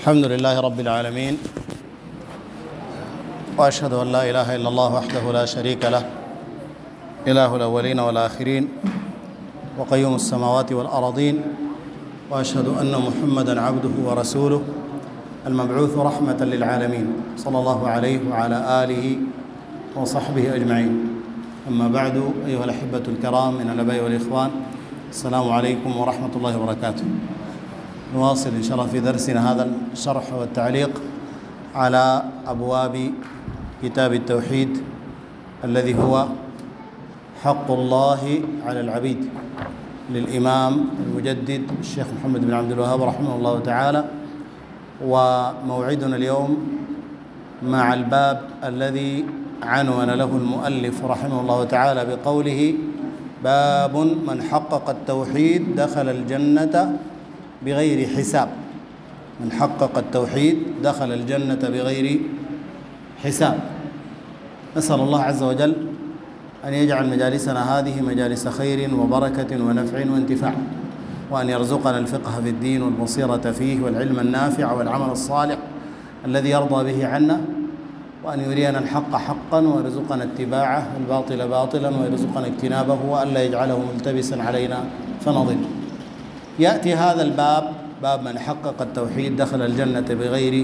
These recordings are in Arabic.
الحمد لله رب العالمين، وأشهد أن لا إله إلا الله وحده لا شريك له، إله الأولين والآخرين وقيوم السماوات والأراضين، وأشهد أن محمدًا عبده ورسوله المبعوث رحمة للعالمين، صلى الله عليه وعلى آله وصحبه أجمعين. أما بعد، أيها الأحبة الكرام من الآباء والإخوان، السلام عليكم ورحمة الله وبركاته. نواصل إن شاء الله في درسنا هذا الشرح والتعليق على أبواب كتاب التوحيد الذي هو حق الله على العبيد للإمام المجدد الشيخ محمد بن عبد الوهاب رحمه الله تعالى. وموعدنا اليوم مع الباب الذي عنون له المؤلف رحمه الله تعالى بقوله: باب من حقق التوحيد دخل الجنة بغير حساب. من حقق التوحيد دخل الجنة بغير حساب. نسأل الله عز وجل أن يجعل مجالسنا هذه مجالس خير وبركة ونفع وانتفاع، وأن يرزقنا الفقه في الدين والبصيرة فيه والعلم النافع والعمل الصالح الذي يرضى به عنا، وأن يرينا الحق حقا ويرزقنا اتباعه والباطل باطلا ويرزقنا اجتنابه، وألا يجعله ملتبسا علينا فنضل. يأتي هذا الباب، باب من حقق التوحيد دخل الجنة بغير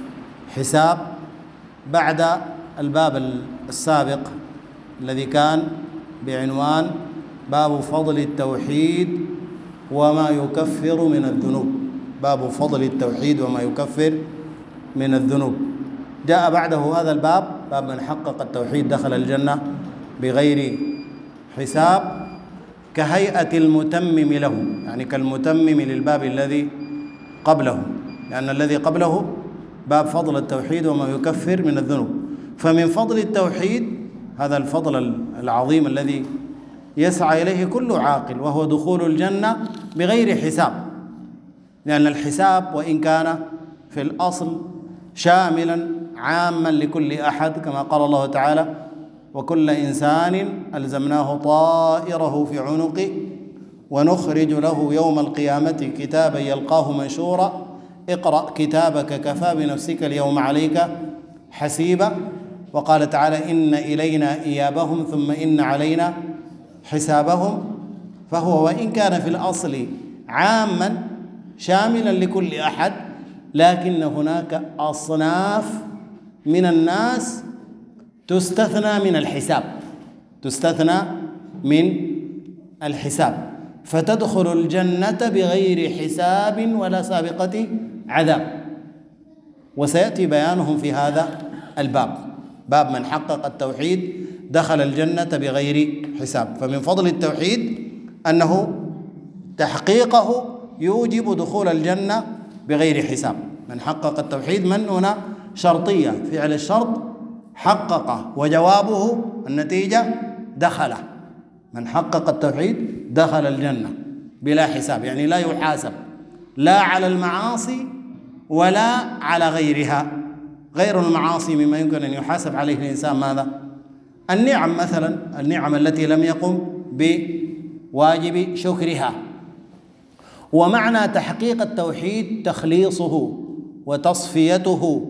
حساب، بعد الباب السابق الذي كان بعنوان باب فضل التوحيد وما يكفر من الذنوب. باب فضل التوحيد وما يكفر من الذنوب. جاء بعده هذا الباب، باب من حقق التوحيد دخل الجنة بغير حساب، كهيئة المتمم له، يعني كالمتمم للباب الذي قبله، لأن الذي قبله باب فضل التوحيد وما يكفر من الذنوب. فمن فضل التوحيد هذا الفضل العظيم الذي يسعى إليه كل عاقل، وهو دخول الجنة بغير حساب، لأن الحساب وإن كان في الأصل شاملا عاما لكل أحد، كما قال الله تعالى: وكل إنسان ألزمناه طائره في عنقه ونخرج له يوم القيامة كتابا يلقاه منشورا اقرأ كتابك كفى بنفسك اليوم عليك حسيبا. وقال تعالى: إن إلينا إيابهم ثم إن علينا حسابهم. فهو وإن كان في الأصل عاما شاملا لكل أحد، لكن هناك أصناف من الناس تستثنى من الحساب، تستثنى من الحساب، فتدخل الجنة بغير حساب ولا سابقة عذاب، وسيأتي بيانهم في هذا الباب. باب من حقق التوحيد دخل الجنة بغير حساب. فمن فضل التوحيد أنه تحقيقه يوجب دخول الجنة بغير حساب. من حقق التوحيد، من هنا شرطية، فعل الشرط حقق، وجوابه النتيجة دخل. من حقق التوحيد دخل الجنة بلا حساب، يعني لا يحاسب لا على المعاصي ولا على غيرها. غير المعاصي مما يمكن أن يحاسب عليه الإنسان ماذا؟ النعم مثلا، النعم التي لم يقم بواجب شكرها. ومعنى تحقيق التوحيد تخليصه وتصفيته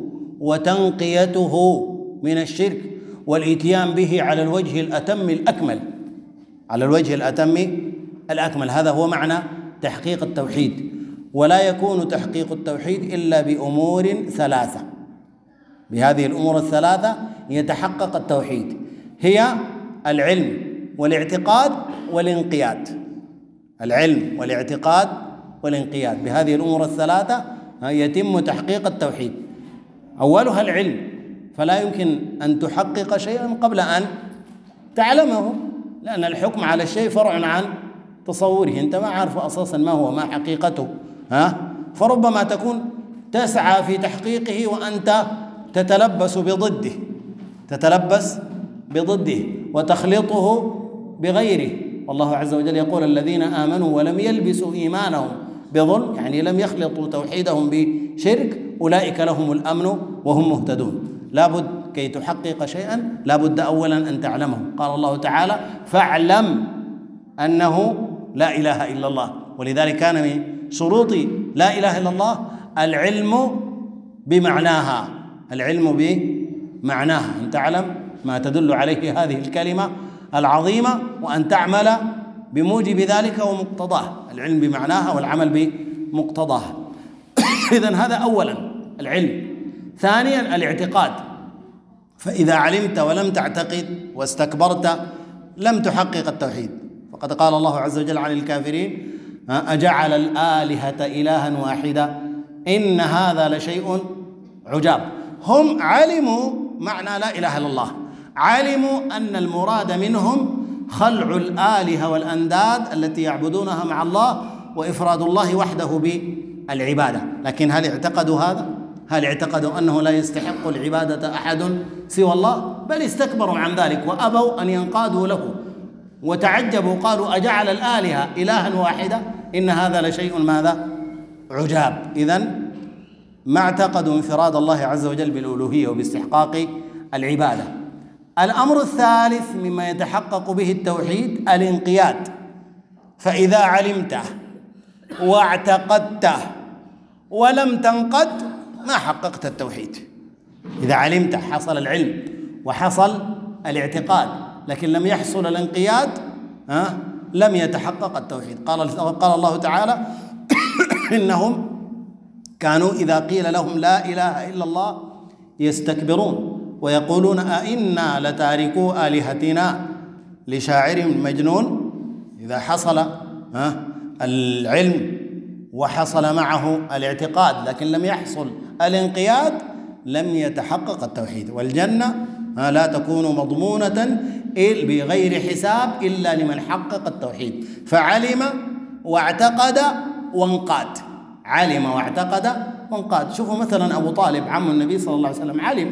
وتنقيته من الشرك والإتيان به على الوجه الأتم الأكمل، على الوجه الأتم الأكمل. هذا هو معنى تحقيق التوحيد. ولا يكون تحقيق التوحيد إلا بأمور ثلاثة. بهذه الأمور الثلاثة يتحقق التوحيد، هي العلم والاعتقاد والانقياد. العلم والاعتقاد والانقياد، بهذه الأمور الثلاثة يتم تحقيق التوحيد. أولها العلم، فلا يمكن أن تحقق شيئا قبل أن تعلمه، لأن الحكم على الشيء فرع عن تصوره. أنت ما عارف أساسا ما هو، ما حقيقته، فربما تكون تسعى في تحقيقه وأنت تتلبس بضده وتخلطه بغيره. والله عز وجل يقول: الذين آمنوا ولم يلبسوا إيمانهم بظلم، يعني لم يخلطوا توحيدهم بشرك، أولئك لهم الأمن وهم مهتدون. لابد كي تحقق شيئا لابد أولا أن تعلمه. قال الله تعالى: فاعلم أنه لا إله إلا الله. ولذلك كان من شروط لا إله إلا الله العلم بمعناها، العلم بمعناها، أن تعلم ما تدل عليه هذه الكلمة العظيمة وأن تعمل بموجب ذلك ومقتضاه، العلم بمعناها والعمل بمقتضاها. إذن هذا أولا العلم. ثانيا الاعتقاد، فإذا علمت ولم تعتقد واستكبرت لم تحقق التوحيد. فقد قال الله عز وجل عن الكافرين: أجعل الآلهة إلها واحدا إن هذا لشيء عجاب. هم علموا معنى لا إله إلا الله، علموا أن المراد منهم خلع الآلهة والأنداد التي يعبدونها مع الله وإفراد الله وحده بالعبادة، لكن هل اعتقدوا هذا؟ هل اعتقدوا أنه لا يستحق العبادة أحد سوى الله؟ بل استكبروا عن ذلك وأبوا أن ينقادوا له وتعجبوا، قالوا: أجعل الآلهة إلها واحدة إن هذا لشيء ماذا؟ عجاب. إذن ما اعتقدوا انفراد الله عز وجل بالألوهية وباستحقاق العبادة. الأمر الثالث مما يتحقق به التوحيد الانقياد، فإذا علمته واعتقدته ولم تنقد ما حققت التوحيد. إذا علمت، حصل العلم وحصل الاعتقاد لكن لم يحصل الانقياد، لم يتحقق التوحيد. قال الله تعالى: إنهم كانوا إذا قيل لهم لا إله إلا الله يستكبرون ويقولون أئنا لتاركو آلهتنا لشاعر مجنون. إذا حصل العلم وحصل معه الاعتقاد لكن لم يحصل الانقياد لم يتحقق التوحيد. والجنة لا تكون مضمونة بغير حساب إلا لمن حقق التوحيد، فعلم واعتقد وانقاد. علم واعتقد وانقاد. شوفوا مثلا أبو طالب عم النبي صلى الله عليه وسلم، علم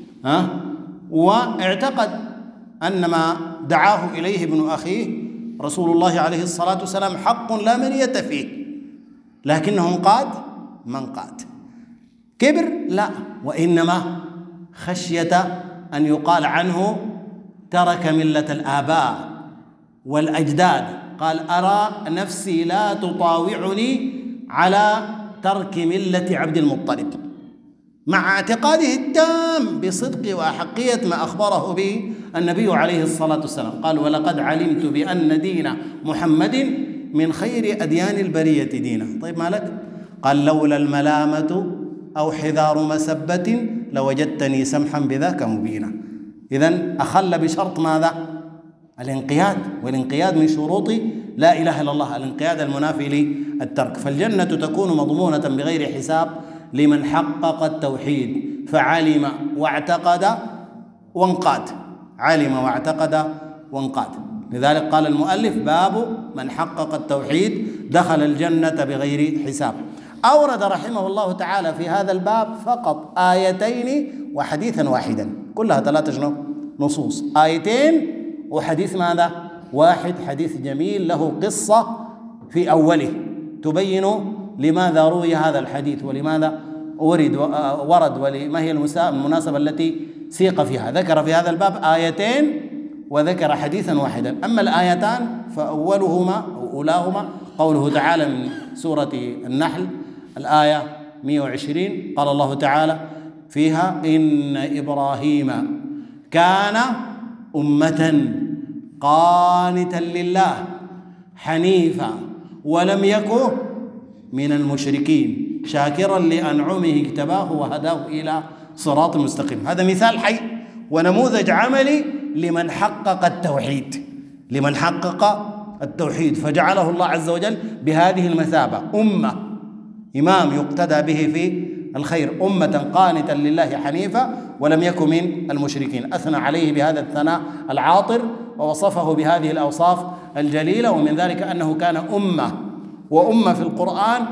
واعتقد أن ما دعاه إليه ابن أخيه رسول الله عليه الصلاة والسلام حق لا مرية فيه، لكنه انقاد؟ ما انقاد. كبر؟ لا، وإنما خشية أن يقال عنه ترك ملة الآباء والأجداد. قال: أرى نفسي لا تطاوعني على ترك ملة عبد المطلب، مع اعتقاده التام بصدق وأحقية ما أخبره به النبي عليه الصلاة والسلام. قال: ولقد علمت بأن دين محمد من خير أديان البرية دينا. طيب ما لك؟ قال: لولا الملامة أو حذار مسبة لوجدتني سمحا بذاك مبينا. إذن أخل بشرط ماذا؟ الانقياد، والانقياد من شروط لا إله إلا الله، الانقياد المنافي للترك. فالجنة تكون مضمونة بغير حساب لمن حقق التوحيد، فعلم واعتقد وانقاد. علم واعتقد وانقاد. لذلك قال المؤلف: باب من حقق التوحيد دخل الجنة بغير حساب. أورد رحمه الله تعالى في هذا الباب فقط آيتين وحديثا واحدا، كلها 3 نصوص، آيتين وحديث ماذا؟ واحد، حديث جميل له قصة في أوله تبين لماذا روي هذا الحديث ولماذا ورد ولما هي المناسبة التي سيق فيها. ذكر في هذا الباب آيتين وذكر حديثا واحدا. أما الآيتان فأولهما أو أولاهما قوله تعالى من سورة النحل الآية 120، قال الله تعالى فيها: إن إبراهيم كان أمة قانتا لله حنيفا ولم يكن من المشركين شاكرا لأنعمه اجتباه وهداه إلى صراط مستقيم. هذا مثال حي ونموذج عملي لمن حقق التوحيد، لمن حقق التوحيد فجعله الله عز وجل بهذه المثابة: أمة، إمام يقتدى به في الخير، أمة قانتا لله حنيفا ولم يكن من المشركين. أثنى عليه بهذا الثناء العاطر ووصفه بهذه الأوصاف الجليلة، ومن ذلك أنه كان أمة. وأمة في القرآن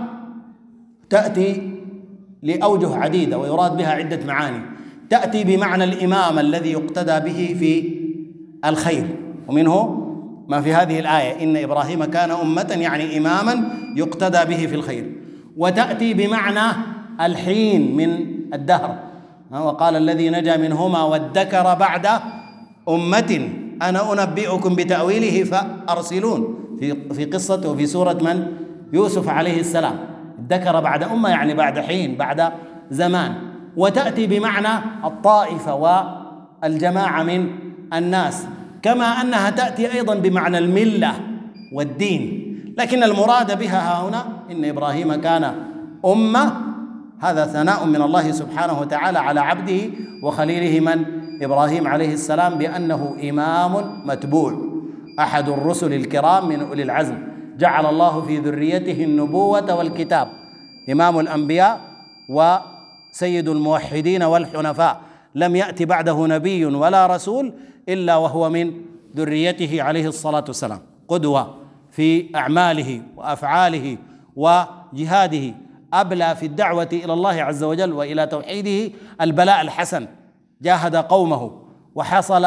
تأتي لأوجه عديدة ويراد بها عدة معاني. تأتي بمعنى الإمام الذي يقتدى به في الخير، ومنه ما في هذه الآية: إن إبراهيم كان أمة، يعني إماما يقتدى به في الخير. وتأتي بمعنى الحين من الدهر، وقال الذي نجا منهما وادكر بعد أمة أنا أنبئكم بتأويله فأرسلون، في قصة وفي سورة من؟ يوسف عليه السلام. ادكر بعد أمة يعني بعد حين، بعد زمان. وتأتي بمعنى الطائفة والجماعة من الناس، كما أنها تأتي أيضا بمعنى الملة والدين. لكن المراد بها هنا إن إبراهيم كان أمة، هذا ثناء من الله سبحانه وتعالى على عبده وخليله من إبراهيم عليه السلام بأنه إمام متبوع، أحد الرسل الكرام من أولي العزم، جعل الله في ذريته النبوة والكتاب، إمام الأنبياء وسيد الموحدين والحنفاء، لم يأتي بعده نبي ولا رسول إلا وهو من ذريته عليه الصلاة والسلام، قدوة في أعماله وأفعاله وجهاده، أبلى في الدعوة إلى الله عز وجل وإلى توحيده البلاء الحسن، جاهد قومه وحصل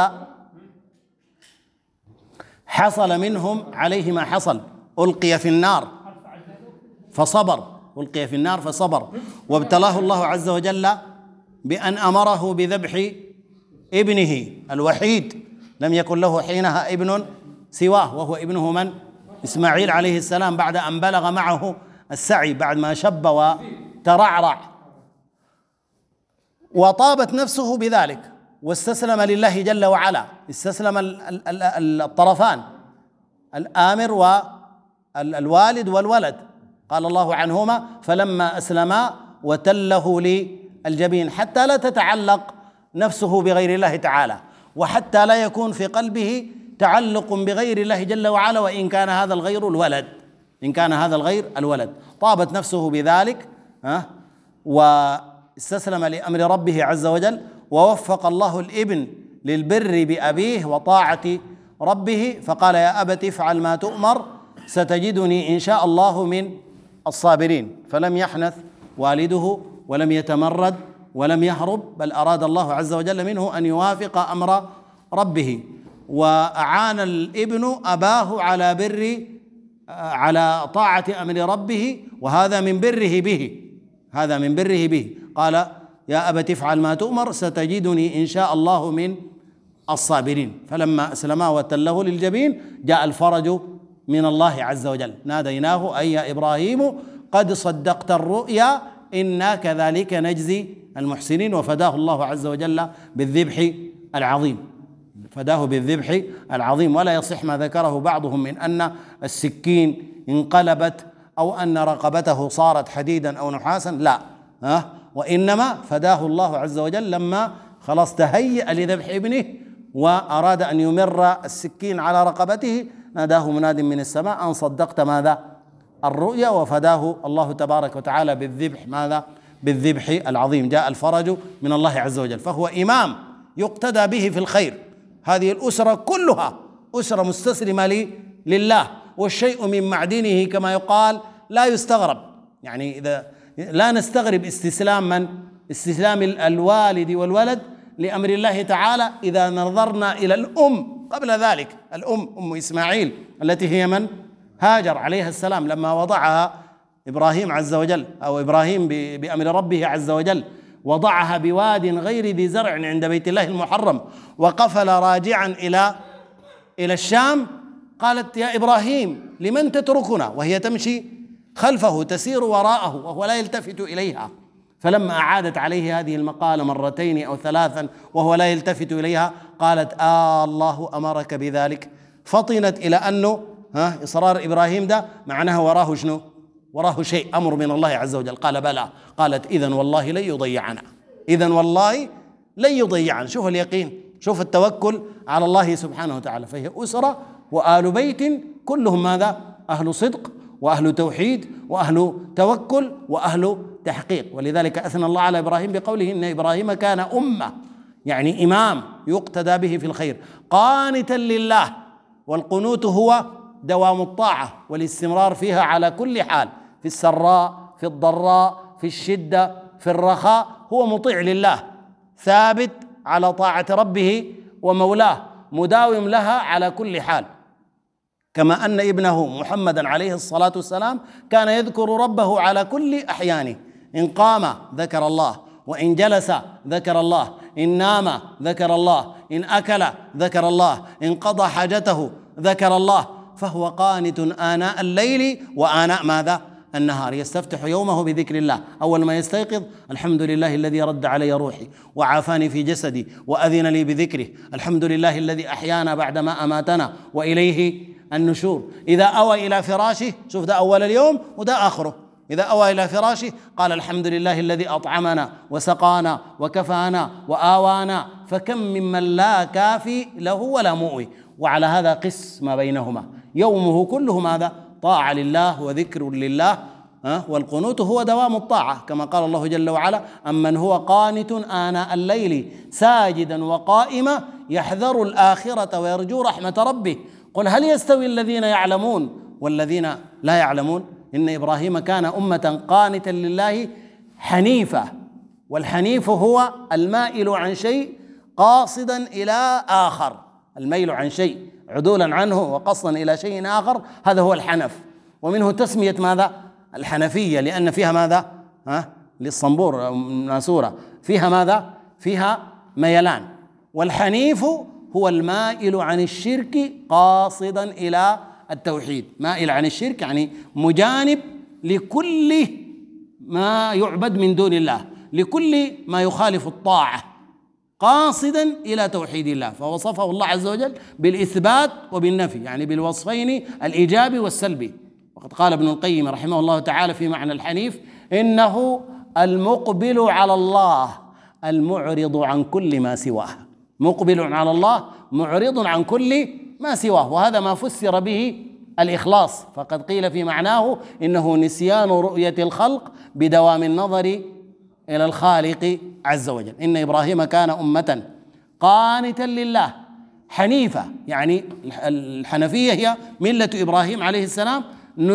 منهم عليه ما حصل، ألقي في النار فصبر، وابتلاه الله عز وجل بأن أمره بذبح ابنه الوحيد، لم يكن له حينها ابن سواه، وهو ابنه من؟ إسماعيل عليه السلام، بعد أن بلغ معه السعي، بعد ما شب وترعرع، وطابت نفسه بذلك واستسلم لله جل وعلا، استسلم الطرفان، الآمر والوالد والولد، قال الله عنهما فلما أسلما وتله للجبين، حتى لا تتعلق نفسه بغير الله تعالى، وحتى لا يكون في قلبه تعلق بغير الله جل وعلا، وإن كان هذا الغير الولد، طابت نفسه بذلك واستسلم لأمر ربه عز وجل، ووفق الله الابن للبر بأبيه وطاعة ربه، فقال يا أبت افعل ما تؤمر ستجدني إن شاء الله من الصابرين. فلم يحنث والده ولم يتمرد ولم يهرب، بل أراد الله عز وجل منه أن يوافق أمر ربه، وأعان الابن أباه على طاعة أمر ربه، وهذا من بره به، قال يا أبت افعل ما تؤمر ستجدني إن شاء الله من الصابرين. فلما أسلما وتله للجبين جاء الفرج من الله عز وجل، ناديناه أي يا إبراهيم قد صدقت الرؤيا إنا كذلك نجزي المحسنين، وفداه الله عز وجل بالذبح العظيم. ولا يصح ما ذكره بعضهم من أن السكين انقلبت أو أن رقبته صارت حديدا أو نحاسا، لا، وإنما فداه الله عز وجل لما خلاص تهيأ لذبح ابنه وأراد أن يمر السكين على رقبته، ناداه مناد من السماء أن صدقت ماذا؟ الرؤيا، وفداه الله تبارك وتعالى بالذبح العظيم. جاء الفرج من الله عز وجل، فهو إمام يقتدى به في الخير. هذه الأسرة كلها أسرة مستسلمة لله، والشيء من معدنه كما يقال لا يستغرب، يعني إذا لا نستغرب استسلام الوالد والولد لأمر الله تعالى إذا نظرنا إلى الأم قبل ذلك، أم إسماعيل التي هي من؟ هاجر عليها السلام، لما وضعها إبراهيم عز وجل أو إبراهيم بأمر ربه عز وجل، وضعها بواد غير ذي زرع عند بيت الله المحرم، وقفل راجعا إلى الشام، قالت يا إبراهيم لمن تتركنا؟ وهي تمشي خلفه تسير وراءه وهو لا يلتفت إليها. فلما أعادت عليه هذه المقالة مرتين أو ثلاثا وهو لا يلتفت إليها، قالت الله أمرك بذلك، فطنت إلى أنه إصرار إبراهيم ده معناها وراه شنو؟ وراه شيء، أمر من الله عز وجل. قال بلى. قالت إذن والله لن يضيعنا. شوف اليقين، شوف التوكل على الله سبحانه وتعالى. فهي أسرة وآل بيت كلهم ماذا؟ أهل صدق وأهل توحيد وأهل توكل وأهل تحقيق. ولذلك أثنى الله على إبراهيم بقوله إن إبراهيم كان أمة، يعني إمام يقتدى به في الخير، قانتا لله. والقنوت هو دوام الطاعة والاستمرار فيها على كل حال، في السراء في الضراء في الشدة في الرخاء، هو مطيع لله ثابت على طاعة ربه ومولاه، مداوم لها على كل حال. كما أن ابنه محمدا عليه الصلاة والسلام كان يذكر ربه على كل أحيانه، إن قام ذكر الله، وإن جلس ذكر الله، إن نام ذكر الله، إن أكل ذكر الله، إن قضى حاجته ذكر الله. فهو قانت آناء الليل وآناء ماذا؟ النهار يستفتح يومه بذكر الله. أول ما يستيقظ: الحمد لله الذي رد علي روحي وعافاني في جسدي وأذن لي بذكره، الحمد لله الذي أحيانا بعدما أماتنا وإليه النشور. إذا أوى إلى فراشه، شوف ده أول اليوم وده آخره، إذا أوى إلى فراشه قال: الحمد لله الذي أطعمنا وسقانا وكفانا وآوانا. فكم ممن لا كافي له ولا مؤوي. وعلى هذا قس ما بينهما، يومه كله ماذا؟ طاعة لله وذكر لله، والقنوت هو دوام الطاعة، كما قال الله جل وعلا: أمن هو قانت آناء الليل ساجدا وقائما يحذر الآخرة ويرجو رحمة ربه. قل هل يستوي الذين يعلمون والذين لا يعلمون؟ إن إبراهيم كان أمة قانتا لله حنيفا، والحنيف هو المائل عن شيء قاصدا إلى آخر، الميل عن شيء عدولا عنه وقصدا إلى شيء آخر، هذا هو الحنف. ومنه تسمية ماذا؟ الحنفية، لأن فيها ماذا؟ للصنبور ناسورة، فيها ماذا؟ فيها ميلان. والحنيف هو المائل عن الشرك قاصدا إلى التوحيد. مائل عن الشرك يعني مجانب لكل ما يعبد من دون الله، لكل ما يخالف الطاعة، قاصدا إلى توحيد الله. فوصفه الله عز وجل بالإثبات وبالنفي، يعني بالوصفين الإيجابي والسلبي. وقد قال ابن القيم رحمه الله تعالى في معنى الحنيف: إنه المقبل على الله المعرض عن كل ما سواه. مقبل على الله معرض عن كل ما سواه، وهذا ما فسر به الإخلاص. فقد قيل في معناه إنه نسيان رؤية الخلق بدوام النظر إلى الخالق عز وجل. إن إبراهيم كان أمة قانتا لله حنيفة، يعني الحنفية هي ملة إبراهيم عليه السلام،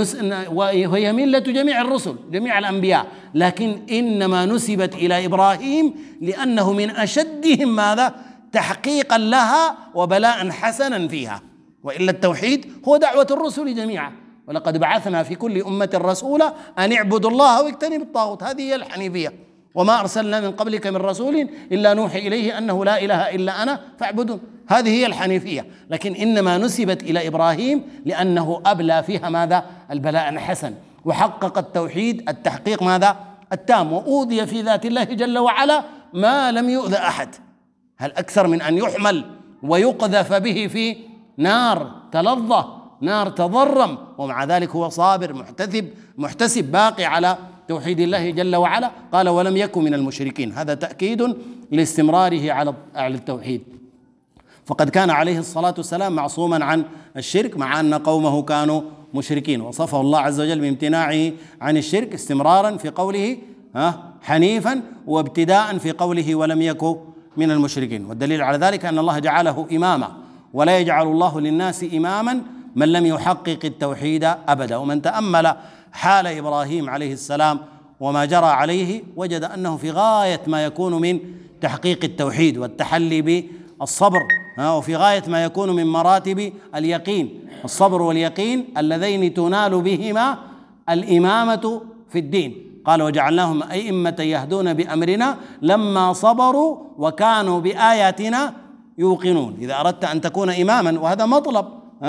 وهي ملة جميع الرسل جميع الأنبياء، لكن إنما نسبت إلى إبراهيم لأنه من أشدهم ماذا؟ تحقيقا لها وبلاء حسنا فيها. وإلا التوحيد هو دعوة الرسل جميعا: ولقد بعثنا في كل أمة رسولا أن اعبدوا الله واجتنبوا الطاغوت. هذه هي الحنيفية. وما أرسلنا من قبلك من رسول إلا نوحي إليه أنه لا إله إلا أنا فاعبدون. هذه هي الحنيفية، لكن إنما نسبت إلى إبراهيم لأنه أبلى فيها ماذا؟ البلاء الحسن، وحقق التوحيد التحقيق ماذا؟ التام، وأوذي في ذات الله جل وعلا ما لم يؤذ أحد. هل أكثر من أن يحمل ويقذف به في نار تلظى، نار تضرم، ومع ذلك هو صابر محتسب باقي على توحيد الله جل وعلا؟ قال: ولم يكن من المشركين. هذا تأكيد لاستمراره على التوحيد. فقد كان عليه الصلاة والسلام معصوما عن الشرك، مع أن قومه كانوا مشركين، وصفه الله عز وجل بامتناعه عن الشرك استمرارا في قوله حنيفا، وابتداء في قوله ولم يكن من المشركين. والدليل على ذلك أن الله جعله إماما، ولا يجعل الله للناس إماما من لم يحقق التوحيد أبدا. ومن تأمل حال إبراهيم عليه السلام وما جرى عليه وجد أنه في غاية ما يكون من تحقيق التوحيد والتحلي بالصبر، وفي غاية ما يكون من مراتب اليقين. الصبر واليقين اللذين تنال بهما الإمامة في الدين. قال: وجعلناهم أئمة يهدون بأمرنا لما صبروا وكانوا بآياتنا يوقنون. إذا أردت أن تكون إماما، وهذا مطلب،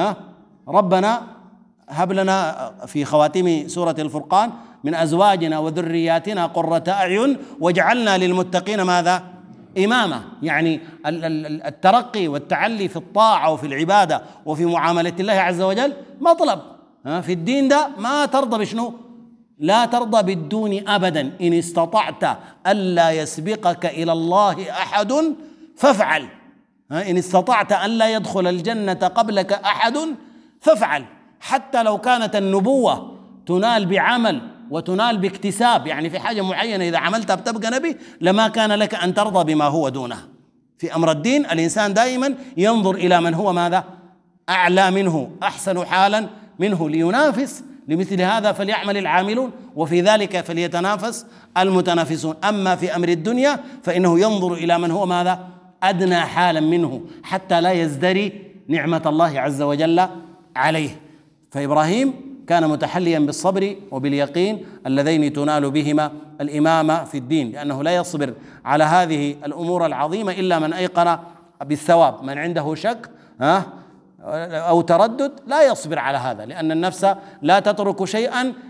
ربنا هب لنا في خواتم سورة الفرقان من أزواجنا وذرياتنا قرة أعين واجعلنا للمتقين ماذا؟ إماما. يعني الترقي والتعلي في الطاعة وفي العبادة وفي معاملة الله عز وجل مطلب في الدين. ده ما ترضى بشنو؟ لا ترضى بالدون أبدا. إن استطعت ألا يسبقك إلى الله أحد فافعل. إن استطعت ألا يدخل الجنة قبلك أحد فافعل. حتى لو كانت النبوة تنال بعمل وتنال باكتساب، يعني في حاجة معينة إذا عملتها بتبقى نبي، لما كان لك أن ترضى بما هو دونها. في أمر الدين الإنسان دائما ينظر إلى من هو ماذا؟ أعلى منه، أحسن حالا منه، لينافس. لمثل هذا فليعمل العاملون، وفي ذلك فليتنافس المتنافسون. أما في أمر الدنيا فإنه ينظر إلى من هو ماذا؟ أدنى حالا منه، حتى لا يزدري نعمة الله عز وجل عليه. فإبراهيم كان متحليا بالصبر وباليقين اللذين تنال بهما الإمامة في الدين، لأنه لا يصبر على هذه الأمور العظيمة إلا من أيقن بالثواب. من عنده شك أو تردد لا يصبر على هذا، لأن النفس لا تترك شيئا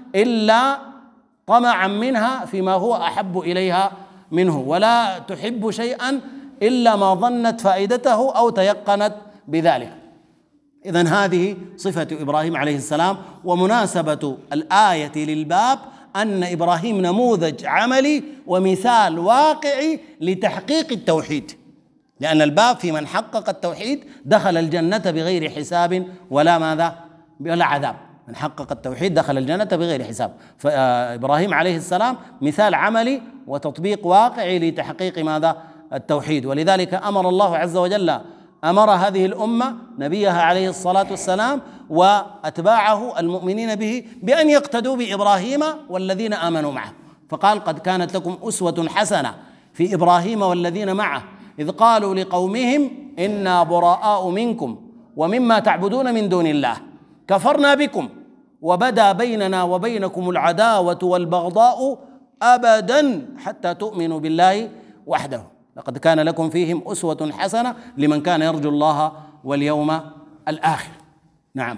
إلا طمعا منها فيما هو أحب إليها منه، ولا تحب شيئا إلا ما ظنت فائدته أو تيقنت بذلك. إذن هذه صفة إبراهيم عليه السلام. ومناسبة الآية للباب أن إبراهيم نموذج عملي ومثال واقعي لتحقيق التوحيد، لأن الباب في من حقق التوحيد دخل الجنة بغير حساب ولا ماذا ولا عذاب. من حقق التوحيد دخل الجنة بغير حساب. فإبراهيم عليه السلام مثال عملي وتطبيق واقعي لتحقيق ماذا التوحيد. ولذلك أمر الله عز وجل أمر هذه الأمة نبيها عليه الصلاة والسلام وأتباعه المؤمنين به بأن يقتدوا بإبراهيم والذين آمنوا معه، فقال: قد كانت لكم أسوة حسنة في إبراهيم والذين معه إذ قالوا لقومهم إنا براء منكم ومما تعبدون من دون الله كفرنا بكم وبدا بيننا وبينكم العداوة والبغضاء أبدا حتى تؤمنوا بالله وحده لقد كان لكم فيهم أسوة حسنة لمن كان يرجو الله واليوم الآخر. نعم.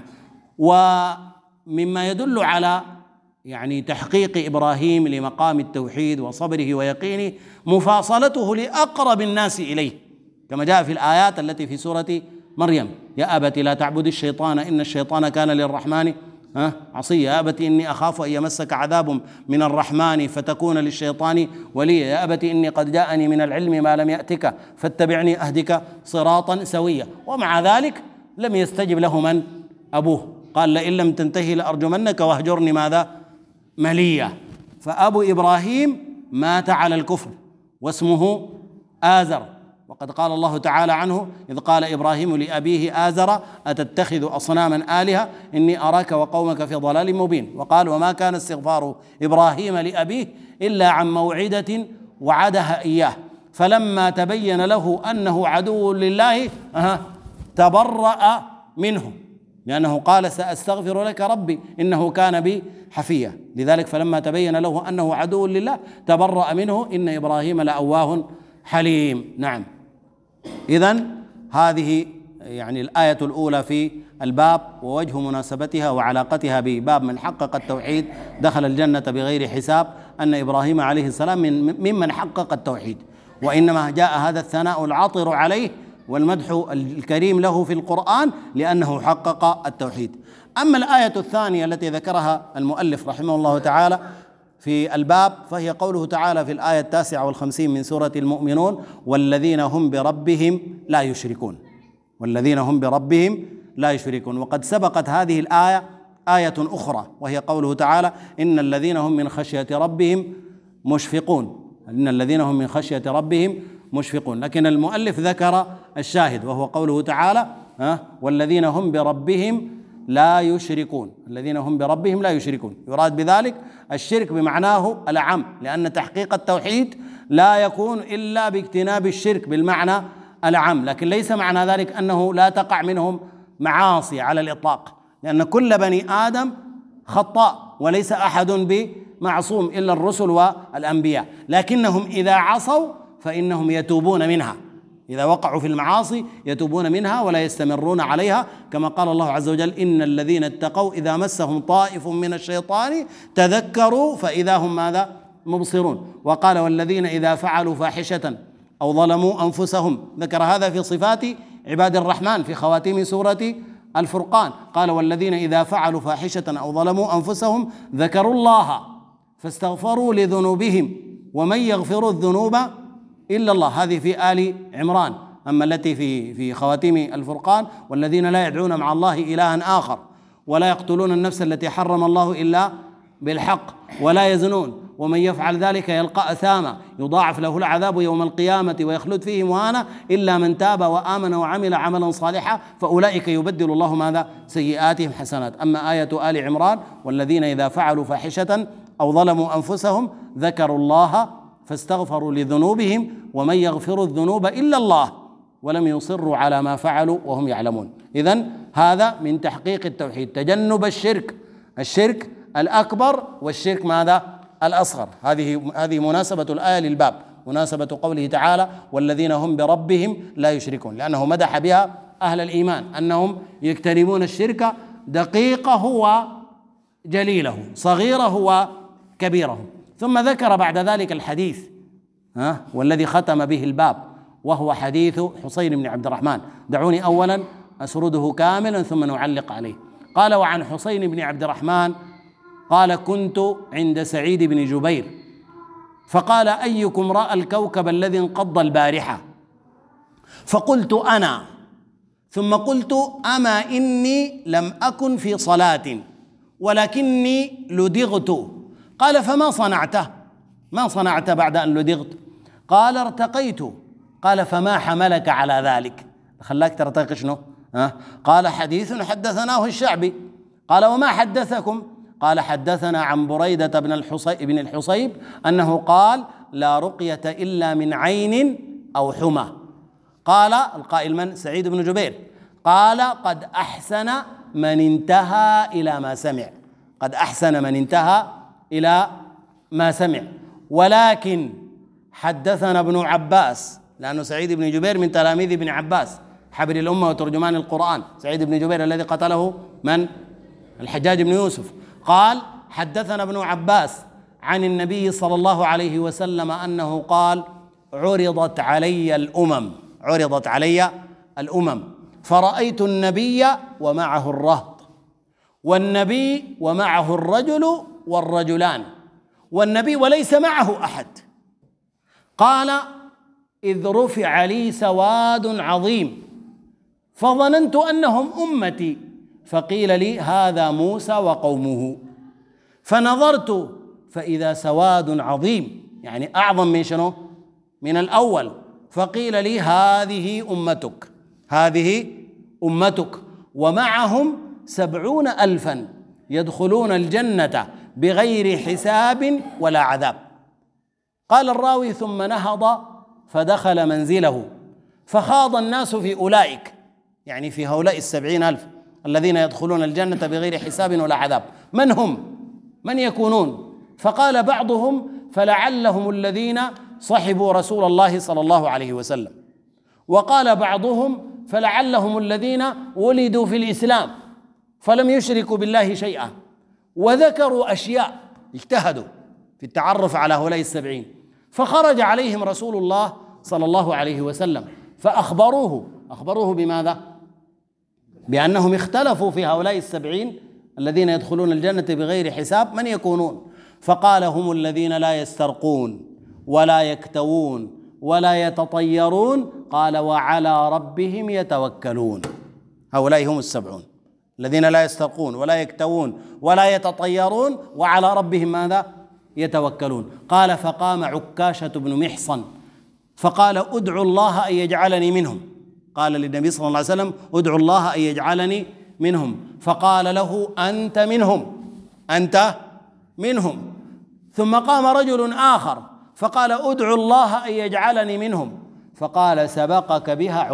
ومما يدل على تحقيق إبراهيم لمقام التوحيد وصبره ويقينه مفاصلته لأقرب الناس إليه، كما جاء في الآيات التي في سورة مريم: يا أبت لا تعبد الشيطان إن الشيطان كان للرحمن عصيا، يا أبت إني أخاف أن يمسك عذاب من الرحمن فتكون للشيطان وليا، يا أبت إني قد جاءني من العلم ما لم يأتك فاتبعني أهدك صراطا سويا. ومع ذلك لم يستجب له من؟ أبوه، قال: لئن لم تنتهي لأرجمنك واهجرني ماذا مليا. فأبو إبراهيم مات على الكفر واسمه آزر، وقد قال الله تعالى عنه: إذ قال إبراهيم لأبيه آزر أتتخذ أصناما آلهة إني أراك وقومك في ضلال مبين. وقال: وما كان استغفار إبراهيم لأبيه إلا عن موعدة وعدها إياه فلما تبين له أنه عدو لله تبرأ منه، لأنه قال: سأستغفر لك ربي إنه كان بي حفيا. لذلك فلما تبين له أنه عدو لله تبرأ منه إن إبراهيم لأواه حليم. نعم. إذن هذه الآية الأولى في الباب ووجه مناسبتها وعلاقتها بباب من حقق التوحيد دخل الجنة بغير حساب، أن إبراهيم عليه السلام ممن حقق التوحيد، وإنما جاء هذا الثناء العاطر عليه والمدح الكريم له في القرآن لأنه حقق التوحيد. أما الآية الثانية التي ذكرها المؤلف رحمه الله تعالى في الباب فهي قوله تعالى في الآية 59 من سورة المؤمنون: والذين هم بربهم لا يشركون. والذين هم بربهم لا يشركون. وقد سبقت هذه الآية آية أخرى وهي قوله تعالى: إن الذين هم من خشية ربهم مشفقون. إن الذين هم من خشية ربهم مشفقون. لكن المؤلف ذكر الشاهد وهو قوله تعالى: والذين هم بربهم لا يشركون. الذين هم بربهم لا يشركون، يراد بذلك الشرك بمعناه الأعم، لأن تحقيق التوحيد لا يكون إلا باجتناب الشرك بالمعنى الأعم، لكن ليس معنى ذلك أنه لا تقع منهم معاصي على الإطلاق، لأن كل بني آدم خطاء وليس أحد بمعصوم إلا الرسل والأنبياء، لكنهم إذا عصوا فإنهم يتوبون منها، إذا وقعوا في المعاصي يتوبون منها ولا يستمرون عليها، كما قال الله عز وجل: إن الذين اتقوا إذا مسهم طائف من الشيطان تذكروا فإذا هم ماذا مبصرون. وقال: والذين إذا فعلوا فاحشة أو ظلموا أنفسهم. ذكر هذا في صفات عباد الرحمن في خواتيم سورة الفرقان، قال: والذين إذا فعلوا فاحشة أو ظلموا أنفسهم ذكروا الله فاستغفروا لذنوبهم ومن يغفر الذنوب إلا الله. هذه في آل عمران. أما التي في خواتيم الفرقان: والذين لا يدعون مع الله إلها آخر ولا يقتلون النفس التي حرم الله إلا بالحق ولا يزنون ومن يفعل ذلك يلقى أثاما يضاعف له العذاب يوم القيامة ويخلد فيه مهانا إلا من تاب وآمن وعمل عملا صالحا فأولئك يبدل الله ماذا سيئاتهم حسنات. أما آية آل عمران: والذين إذا فعلوا فاحشة أو ظلموا أنفسهم ذكروا الله فاستغفروا لذنوبهم ومن يغفر الذنوب إلا الله ولم يصروا على ما فعلوا وهم يعلمون. إذن هذا من تحقيق التوحيد، تجنب الشرك الأكبر والشرك ماذا الأصغر. هذه مناسبة الآية للباب، مناسبة قوله تعالى: والذين هم بربهم لا يشركون، لأنه مدح بها أهل الإيمان أنهم يجتنبون الشرك دقيقه جليله صغيره وكبيره. ثم ذكر بعد ذلك الحديث والذي ختم به الباب، وهو حديث حسين بن عبد الرحمن. دعوني أولا أسرده كاملا ثم نعلق عليه. قال: وعن حسين بن عبد الرحمن قال: كنت عند سعيد بن جبير فقال: أيكم رأى الكوكب الذي انقض البارحة؟ فقلت: أنا. ثم قلت: أما إني لم أكن في صلاة ولكني لدغت. قال: فما صنعته؟ ما صنعت بعد أن لدغت؟ قال: ارتقيت. قال: فما حملك على ذلك؟ خلاك ترتقي شنو؟ قال: حديث حدثناه الشعبي. قال: وما حدثكم؟ قال: حدثنا عن بريدة بن الحصيب أنه قال: لا رقية إلا من عين أو حمى. قال القائل من؟ سعيد بن جبير. قال: قد أحسن من انتهى إلى ما سمع. قد أحسن من انتهى إلى ما سمع. ولكن حدثنا ابن عباس، لأنه سعيد بن جبير من تلاميذ ابن عباس حبر الأمة وترجمان القرآن. سعيد بن جبير الذي قتله من؟ الحجاج بن يوسف. قال: حدثنا ابن عباس عن النبي صلى الله عليه وسلم أنه قال: عرضت علي الأمم فرأيت النبي ومعه الرهط، والنبي ومعه الرجل والرجلان، والنبي وليس معه أحد. قال: إذ رفع لي سواد عظيم فظننت أنهم أمتي، فقيل لي: هذا موسى وقومه. فنظرت فإذا سواد عظيم، يعني أعظم من شنو؟ من الأول. فقيل لي: هذه أمتك ومعهم 70,000 يدخلون الجنة بغير حساب ولا عذاب. قال الراوي: ثم نهض فدخل منزله فخاض الناس في أولئك، يعني في هؤلاء 70,000 الذين يدخلون الجنة بغير حساب ولا عذاب. من هم؟ من يكونون؟ فقال بعضهم: فلعلهم الذين صحبوا رسول الله صلى الله عليه وسلم. وقال بعضهم: فلعلهم الذين ولدوا في الإسلام فلم يشركوا بالله شيئا. وذكروا أشياء، اجتهدوا في التعرف على هؤلاء 70. فخرج عليهم رسول الله صلى الله عليه وسلم فأخبروه بماذا؟ بأنهم اختلفوا في هؤلاء 70 الذين يدخلون الجنة بغير حساب من يكونون. فقال: هم الذين لا يسترقون ولا يكتوون ولا يتطيرون. قال: وعلى ربهم يتوكلون. هؤلاء هم 70 الذين لا يسترقون ولا يكتوون ولا يتطيرون وعلى ربهم ماذا؟ يتوكلون. قال: فقام عكاشة بن محصن فقال: ادعوا الله أن يجعلني منهم. قال للنبي صلى الله عليه وسلم: ادعوا الله أن يجعلني منهم. فقال له: أنت منهم. ثم قام رجل آخر فقال: ادعوا الله أن يجعلني منهم. فقال: سبقك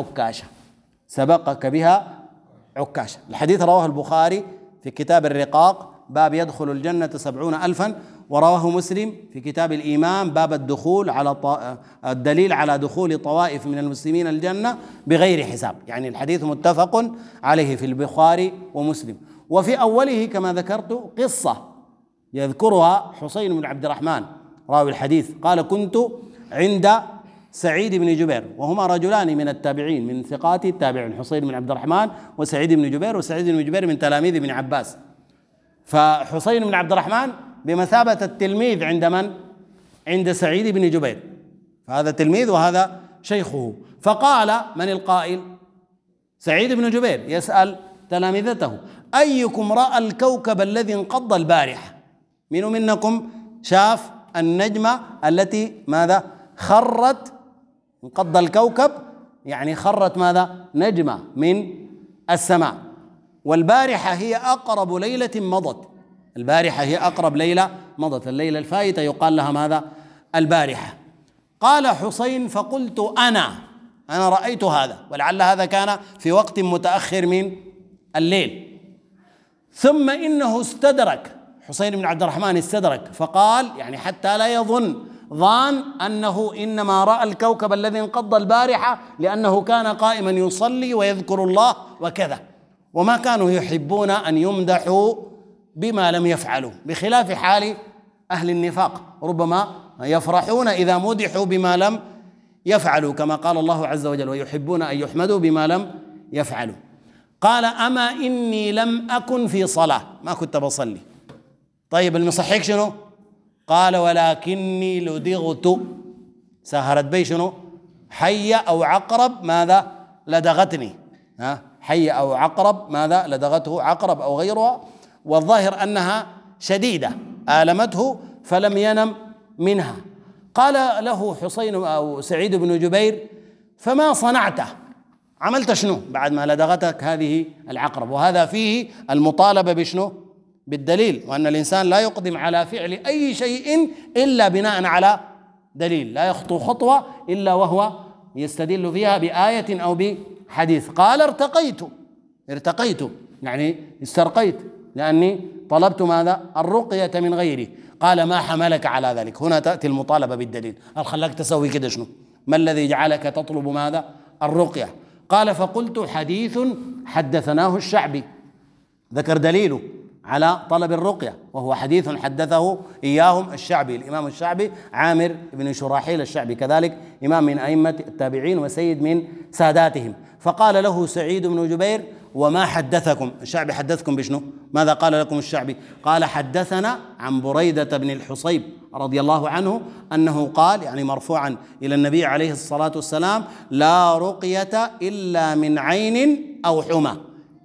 بها عكاشة. الحديث رواه البخاري في كتاب الرقاق باب يدخل الجنة 70,000، ورواه مسلم في كتاب الإيمان باب الدليل على دخول طوائف من المسلمين الجنة بغير حساب. يعني الحديث متفق عليه في البخاري ومسلم. وفي أوله كما ذكرت قصة يذكرها حسين بن عبد الرحمن راوي الحديث. قال: كنت عند سعيد بن جبير، وهما رجلان من التابعين من ثقات التابعين، حسين بن عبد الرحمن وسعيد بن جبير. وسعيد بن جبير من تلاميذ ابن عباس. فحسين بن عبد الرحمن بمثابة التلميذ عند من؟ عند سعيد بن جبير، فهذا تلميذ وهذا شيخه. فقال: من القائل؟ سعيد بن جبير يسأل تلامذته: أيكم رأى الكوكب الذي انقض البارحة؟ من منكم شاف النجمة التي ماذا؟ خرت، انقض الكوكب يعني خرت ماذا؟ نجمة من السماء. والبارحة هي أقرب ليلة مضت، البارحة هي أقرب ليلة مضت، الليلة الفائتة يقال لها ماذا؟ البارحة. قال حسين: فقلت أنا رأيت هذا، ولعل هذا كان في وقت متأخر من الليل. ثم إنه استدرك، حسين بن عبد الرحمن استدرك فقال، يعني حتى لا ظان أنه إنما رأى الكوكب الذي انقض البارحة لأنه كان قائما يصلي ويذكر الله وكذا، وما كانوا يحبون أن يمدحوا بما لم يفعلوا، بخلاف حال أهل النفاق، ربما يفرحون إذا مدحوا بما لم يفعلوا، كما قال الله عز وجل: ويحبون أن يحمدوا بما لم يفعلوا. قال: أما إني لم أكن في صلاة، ما كنت بصلي. طيب المصحيك شنو؟ قال: ولكني لدغت، سهرت بي شنو؟ حية أو عقرب ماذا؟ لدغتني. حية أو عقرب ماذا؟ لدغته، عقرب أو غيرها، والظاهر أنها شديدة آلمته فلم ينم منها. قال له حسين أو سعيد بن جبير: فما صنعته؟ عملت شنو بعد ما لدغتك هذه العقرب؟ وهذا فيه المطالبة بشنو؟ بالدليل، وأن الإنسان لا يقدم على فعل أي شيء إلا بناء على دليل، لا يخطو خطوة إلا وهو يستدل فيها بآية أو بحديث. قال: ارتقيت يعني استرقيت، لأني طلبت ماذا؟ الرقية من غيري. قال: ما حملك على ذلك؟ هنا تأتي المطالبة بالدليل. هل خلاك تسوي كده شنو؟ ما الذي جعلك تطلب ماذا؟ الرقية. قال: فقلت: حديث حدثناه الشعبي. ذكر دليله على طلب الرقية، وهو حديث حدثه إياهم الشعبي، الإمام الشعبي عامر بن شراحيل الشعبي، كذلك إمام من أئمة التابعين وسيد من ساداتهم. فقال له سعيد بن جبير: وما حدثكم الشعبي؟ حدثكم بشنو؟ ماذا قال لكم الشعبي؟ قال: حدثنا عن بريدة بن الحصيب رضي الله عنه أنه قال، يعني مرفوعا إلى النبي عليه الصلاة والسلام: لا رقية إلا من عين أو حمى.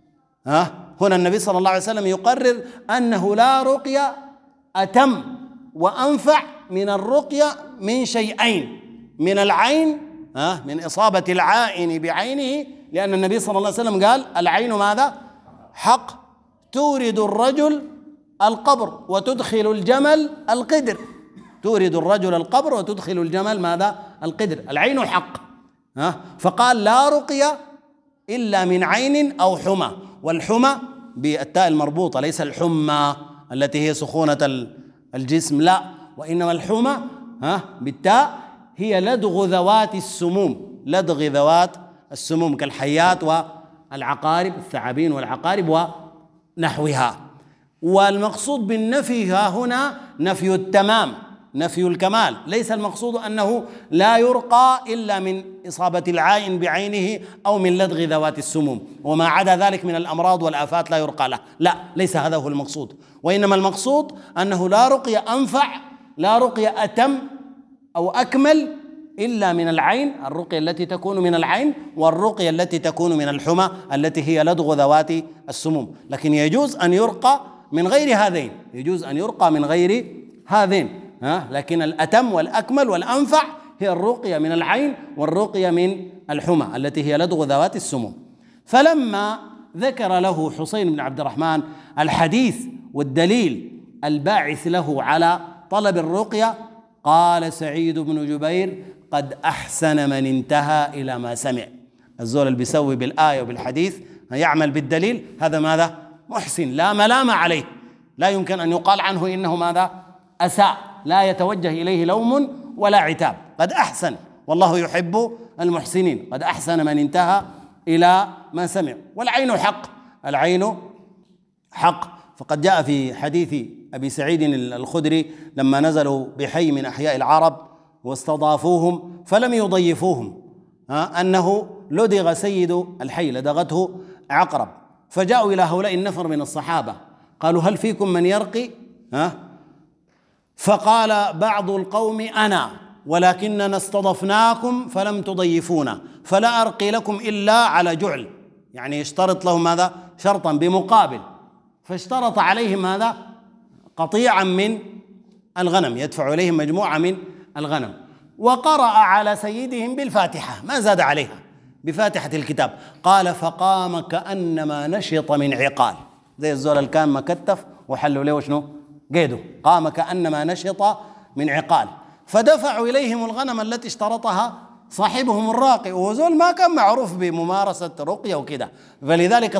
هنا النبي صلى الله عليه وسلم يقرر أنه لا رقية أتم وأنفع من الرقية من شيئين: من العين، من إصابة العائن بعينه، لأن النبي صلى الله عليه وسلم قال: العين ماذا؟ حق، تورد الرجل القبر وتدخل الجمل القدر، تورد الرجل القبر وتدخل الجمل ماذا؟ القدر، العين حق. فقال: لا رقية إلا من عين أو حمى. والحمى بالتاء المربوطة، ليس الحمى التي هي سخونة الجسم، لا، وإنما الحمى بالتاء هي لدغ ذوات السموم، لدغ ذوات السموم كالحيات والعقارب، الثعابين والعقارب ونحوها. والمقصود بالنفي ها هنا نفي التمام، نفي الكمال، ليس المقصود أنه لا يرقى إلا من إصابة العائن بعينه أو من لدغ ذوات السموم، وما عدا ذلك من الأمراض والآفات لا يرقى له، لا، ليس هذا هو المقصود. وإنما المقصود أنه لا رقية أنفع، لا رقية أتم أو أكمل إلا من العين، الرقية التي تكون من العين، والرقية التي تكون من الحمى التي هي لدغ ذوات السموم. لكن يجوز أن يرقى من غير هذين، يجوز أن يرقى من غير هذين، لكن الأتم والأكمل والأنفع هي الرقية من العين والرقية من الحمى التي هي لدغ ذوات السموم. فلما ذكر له حسين بن عبد الرحمن الحديث والدليل الباعث له على طلب الرقية، قال سعيد بن جبير: قد أحسن من انتهى إلى ما سمع. الزول اللي بيسوي بالآية وبالحديث يعمل بالدليل، هذا ماذا؟ محسن، لا ملام عليه، لا يمكن أن يقال عنه إنه ماذا؟ أساء، لا يتوجه إليه لوم ولا عتاب. قد أحسن، والله يحب المحسنين. قد أحسن من انتهى إلى ما سمع. والعين حق، العين حق. فقد جاء في حديث أبي سعيد الخدري لما نزلوا بحي من أحياء العرب واستضافوهم فلم يضيفوهم، أنه لدغ سيد الحي، لدغته عقرب، فجاءوا إلى هؤلاء النفر من الصحابة قالوا: هل فيكم من يرقي؟ فقال بعض القوم: أنا، ولكننا استضفناكم فلم تضيفونا، فلا أرقي لكم إلا على جعل، يعني يشترط لهم ماذا؟ شرطا بمقابل. فاشترط عليهم هذا قطيعا من الغنم، يدفع إليهم مجموعة من الغنم، وقرأ على سيدهم بالفاتحة، ما زاد عليها، بفاتحة الكتاب. قال: فقام كأنما نشط من عقال، زي الزول اللي كان مكتف وحلوا له شنو؟ قيده، قام كأنما نشط من عقال. فدفعوا إليهم الغنم التي اشترطها صاحبهم الراقي، وهو زول ما كان معروف بممارسة رقية وكده. فلذلك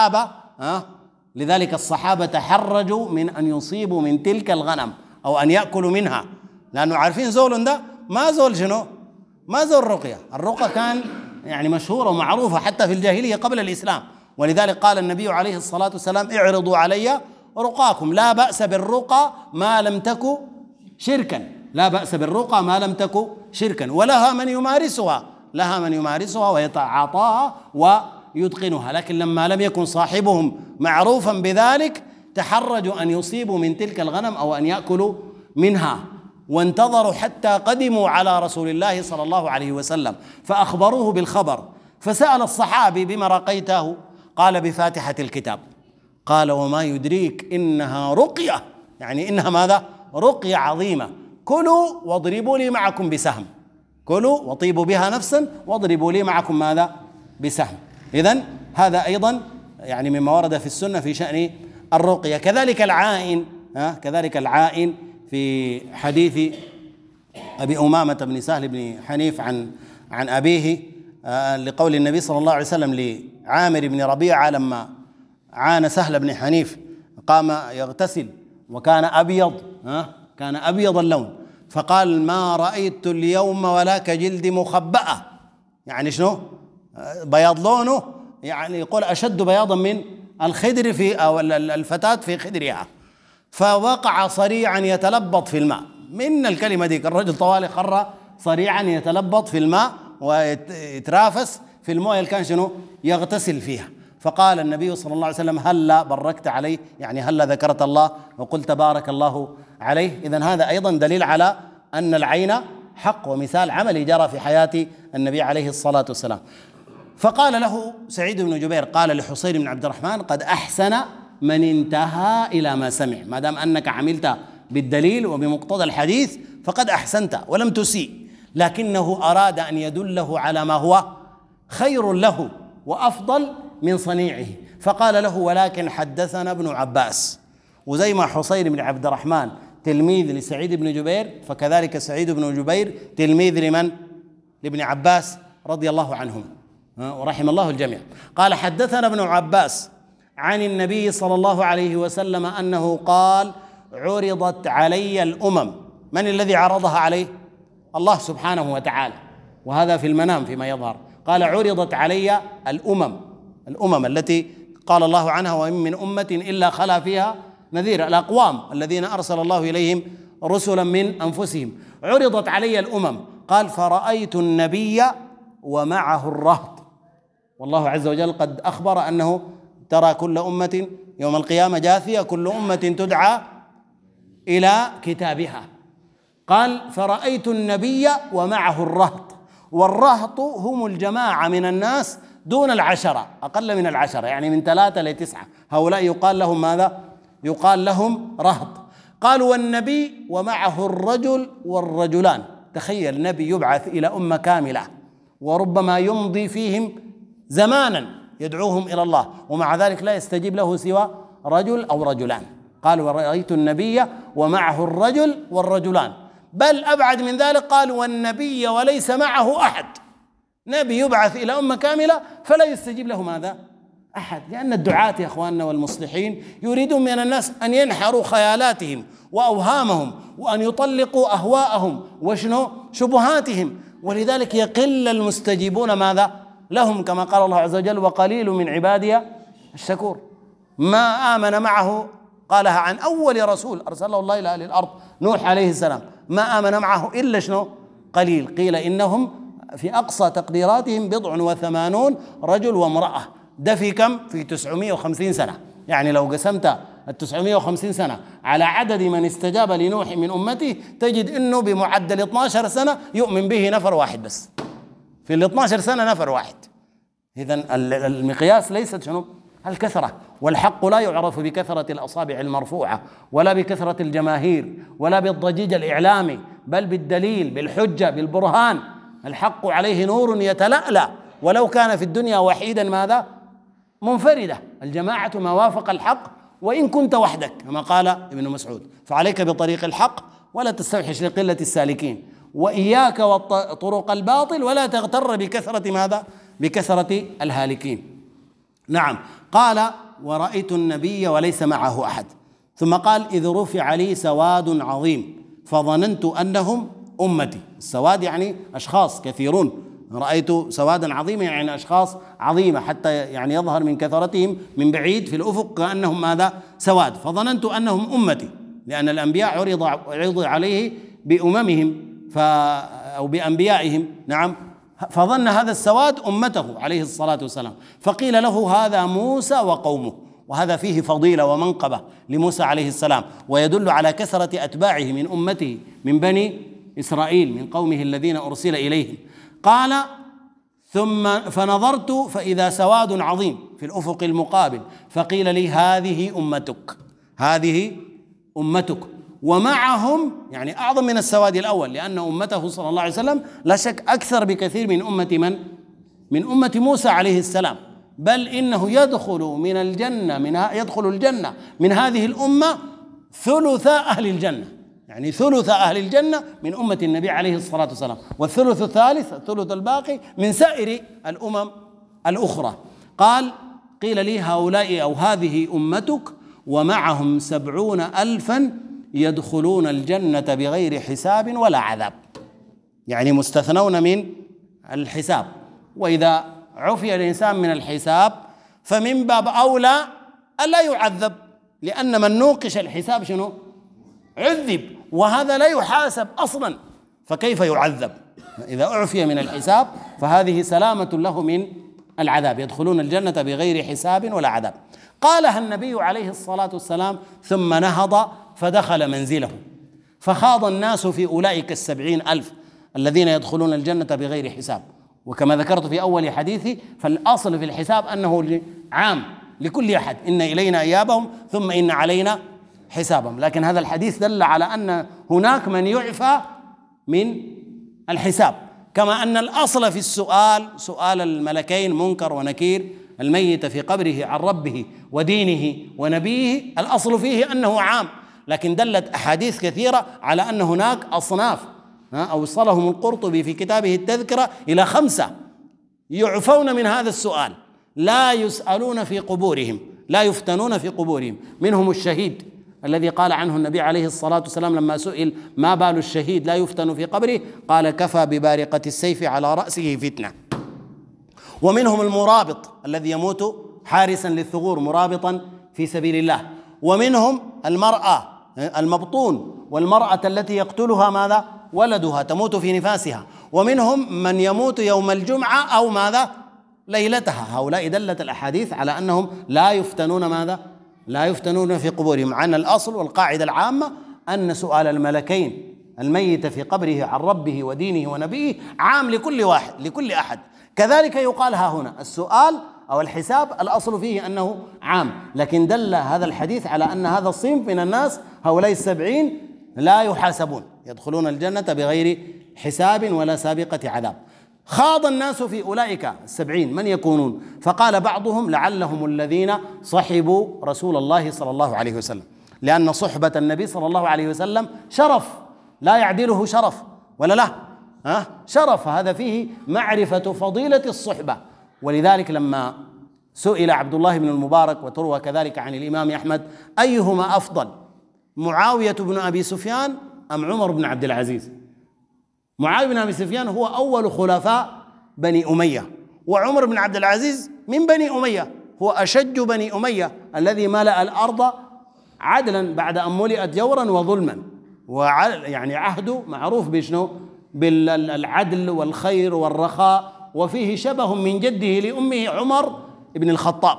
الصحابة تحرجوا من أن يصيبوا من تلك الغنم أو أن يأكلوا منها، لأنه عارفين زول ده ما زول شنو؟ ما زول رقية. الرقى كان يعني مشهورة ومعروفة حتى في الجاهلية قبل الإسلام، ولذلك قال النبي عليه الصلاة والسلام: اعرضوا علي رقاكم، لا بأس بالرقى ما لم تكن شركا، لا بأس بالرقى ما لم تكن شركا، ولها من يمارسها، لها من يمارسها ويتعاطاها ويتقنها، لكن لما لم يكن صاحبهم معروفا بذلك تحرجوا أن يصيبوا من تلك الغنم أو أن يأكلوا منها، وانتظروا حتى قدموا على رسول الله صلى الله عليه وسلم فأخبروه بالخبر، فسأل الصحابي بما رقيته؟ قال بفاتحة الكتاب. قال وما يدريك إنها رقية، يعني إنها ماذا؟ رقية عظيمة، كلوا واضربوا لي معكم بسهم، كلوا وطيبوا بها نفسا واضربوا لي معكم ماذا؟ بسهم. إذن هذا أيضا يعني مما ورد في السنة في شأن الرقية. كذلك العائن، كذلك العائن في حديث أبي أمامة بن سهل بن حنيف عن أبيه لقول النبي صلى الله عليه وسلم لعامر بن ربيعة لما عان سهل بن حنيف قام يغتسل وكان أبيض، كان أبيض اللون، فقال ما رأيت اليوم ولا كجلد مخبأة، يعني شنو؟ بياض لونه، يعني يقول أشد بياضا من الخدر في أو الفتاة في خدرها، فوقع صريعا يتلبط في الماء، من الكلمة ديك الرجل طوالي خر صريعا يتلبط في الماء ويترافس في المويه اللي كان شنو يغتسل فيها. فقال النبي صلى الله عليه وسلم هلا بركت عليه، يعني هلا ذكرت الله وقلت بارك الله عليه. إذن هذا أيضا دليل على أن العين حق ومثال عملي جرى في حياة النبي عليه الصلاة والسلام. فقال له سعيد بن جبير قال لحصين بن عبد الرحمن قد أحسن من انتهى إلى ما سمع، ما دام أنك عملت بالدليل وبمقتضى الحديث فقد أحسنت ولم تسيء، لكنه أراد أن يدله على ما هو خير له وأفضل من صنيعه، فقال له ولكن حدثنا ابن عباس. وزي ما حصين بن عبد الرحمن تلميذ لسعيد بن جبير، فكذلك سعيد بن جبير تلميذ لمن؟ لابن عباس رضي الله عنهم ورحم الله الجميع. قال حدثنا ابن عباس عن النبي صلى الله عليه وسلم أنه قال عرضت علي الأمم. من الذي عرضها عليه؟ الله سبحانه وتعالى، وهذا في المنام فيما يظهر. قال عرضت علي الأمم التي قال الله عنها وإن من أمة إلا خلا فيها نذير، الأقوام الذين أرسل الله إليهم رسلا من أنفسهم. عرضت علي الأمم، قال فرأيت النبي ومعه الرهط، والله عز وجل قد أخبر أنه ترى كل أمة يوم القيامة جاثية، كل أمة تدعى إلى كتابها. قال فرأيت النبي ومعه الرهط، والرهط هم الجماعة من الناس دون العشرة، أقل من العشرة، يعني من 3 ل 9، هؤلاء يقال لهم ماذا؟ يقال لهم رهط. قال والنبي ومعه الرجل والرجلان، تخيل النبي يبعث إلى أمة كاملة وربما يمضي فيهم زمانا يدعوهم إلى الله، ومع ذلك لا يستجيب له سوى رجل أو رجلان. قال ورأيت النبي ومعه الرجل والرجلان، بل أبعد من ذلك قال والنبي وليس معه أحد، نبي يبعث إلى أمة كاملة فلا يستجيب له ماذا؟ أحد. لأن الدعاة يا أخواننا والمصلحين يريدون من الناس أن ينحروا خيالاتهم وأوهامهم وأن يطلقوا أهواءهم وشنو شبهاتهم، ولذلك يقل المستجيبون ماذا؟ لهم، كما قال الله عز وجل وقليل من عبادي الشكور. ما آمن معه قالها عن أول رسول أرسله الله إلى أهل الأرض نوح عليه السلام، ما آمن معه إلا شنو؟ قليل. قيل إنهم في أقصى تقديراتهم 87 رجل وامرأة، ده في كم؟ في 950 سنة. يعني لو قسمت 950 سنة على عدد من استجاب لنوح من أمته تجد أنه بمعدل 12 سنة يؤمن به نفر واحد بس، في ال 12 سنة نفر واحد. إذن المقياس ليست شنو؟ الكثرة، والحق لا يعرف بكثرة الأصابع المرفوعة ولا بكثرة الجماهير ولا بالضجيج الإعلامي، بل بالدليل، بالحجة، بالبرهان. الحق عليه نور يتلألأ، ولو كان في الدنيا وحيدا ماذا؟ منفردة. الجماعة ما وافق الحق وإن كنت وحدك، كما قال ابن مسعود، فعليك بطريق الحق ولا تستوحش لقلة السالكين، وإياك وطرق الباطل ولا تغتر بكثرة ماذا؟ بكثرة الهالكين. نعم. قال ورأيت النبي وليس معه أحد، ثم قال إذ رفع لي سواد عظيم فظننت أنهم أمتي. السواد يعني أشخاص كثيرون رأيت سوادا عظيما يعني أشخاص عظيمة، حتى يعني يظهر من كثرتهم من بعيد في الأفق كأنهم ماذا؟ سواد، فظننت أنهم أمتي، لأن الأنبياء عرض عليه بأممهم أو بأنبيائهم، نعم، فظن هذا السواد أمته عليه الصلاة والسلام، فقيل له هذا موسى وقومه. وهذا فيه فضيلة ومنقبة لموسى عليه السلام، ويدل على كثرة أتباعه من أمته من بني إسرائيل من قومه الذين أرسل إليهم. قال ثم فنظرت فإذا سواد عظيم في الأفق المقابل، فقيل لي هذه أمتك، هذه أمتك، ومعهم يعني أعظم من السواد الأول، لأن أمته صلى الله عليه وسلم لا شك أكثر بكثير من أمة من أمة موسى عليه السلام، بل إنه يدخل الجنة من هذه الأمة ثلث أهل الجنة، يعني ثلث أهل الجنة من أمة النبي عليه الصلاة والسلام، والثلث الثالث الثلث الباقي من سائر الأمم الأخرى. قيل لي هؤلاء أو هذه أمتك ومعهم 70,000 يدخلون الجنة بغير حساب ولا عذاب، يعني مستثنون من الحساب. وإذا عفي الإنسان من الحساب فمن باب أولى ألا يعذب، لأن من نوقش الحساب شنو؟ عذب، وهذا لا يحاسب أصلا، فكيف يعذب؟ إذا أعفي من الحساب فهذه سلامة له من العذاب، يدخلون الجنة بغير حساب ولا عذاب. قالها النبي عليه الصلاة والسلام ثم نهض فدخل منزله، فخاض الناس في أولئك 70,000 الذين يدخلون الجنة بغير حساب. وكما ذكرت في أول حديثي، فالأصل في الحساب أنه عام لكل أحد، إن إلينا إيابهم ثم إن علينا حسابهم، لكن هذا الحديث دل على أن هناك من يعفى من الحساب، كما أن الأصل في سؤال الملكين منكر ونكير الميت في قبره عن ربه ودينه ونبيه، الأصل فيه أنه عام، لكن دلت أحاديث كثيرة على أن هناك أصناف أوصلهم القرطبي في كتابه التذكرة إلى 5 يعفون من هذا السؤال، لا يسألون في قبورهم، لا يفتنون في قبورهم. منهم الشهيد الذي قال عنه النبي عليه الصلاة والسلام لما سئل ما بال الشهيد لا يفتن في قبره، قال كفى ببارقة السيف على رأسه فتنة. ومنهم المرابط الذي يموت حارسا للثغور مرابطا في سبيل الله. ومنهم المرأة المبطون، والمرأة التي يقتلها ماذا؟ ولدها، تموت في نفاسها. ومنهم من يموت يوم الجمعة أو ماذا؟ ليلتها. هؤلاء دلت الأحاديث على أنهم لا يفتنون ماذا؟ لا يفتنون في قبورهم. عن الأصل والقاعدة العامة أن سؤال الملكين الميت في قبره عن ربه ودينه ونبيه عام لكل واحد لكل أحد. كذلك يقال ها هنا السؤال أو الحساب الأصل فيه أنه عام، لكن دل هذا الحديث على أن هذا الصنف من الناس هؤلاء 70 لا يحاسبون، يدخلون الجنة بغير حساب ولا سابقة عذاب. خاض الناس في أولئك 70 من يكونون؟ فقال بعضهم لعلهم الذين صحبوا رسول الله صلى الله عليه وسلم، لأن صحبة النبي صلى الله عليه وسلم شرف لا يعدله شرف ولا له شرف، هذا فيه معرفة فضيلة الصحبة. ولذلك لما سئل عبد الله بن المبارك وتروى كذلك عن الإمام أحمد أيهما أفضل، معاوية بن أبي سفيان أم عمر بن عبد العزيز؟ معاوية بن أبي سفيان هو أول خلفاء بني أمية، وعمر بن عبد العزيز من بني أمية، هو أشج بني أمية الذي ملأ الأرض عدلا بعد أن ملئت جورا وظلما، يعني عهده معروف بشنو؟ بالعدل والخير والرخاء، وفيه شبه من جده لأمه عمر بن الخطاب.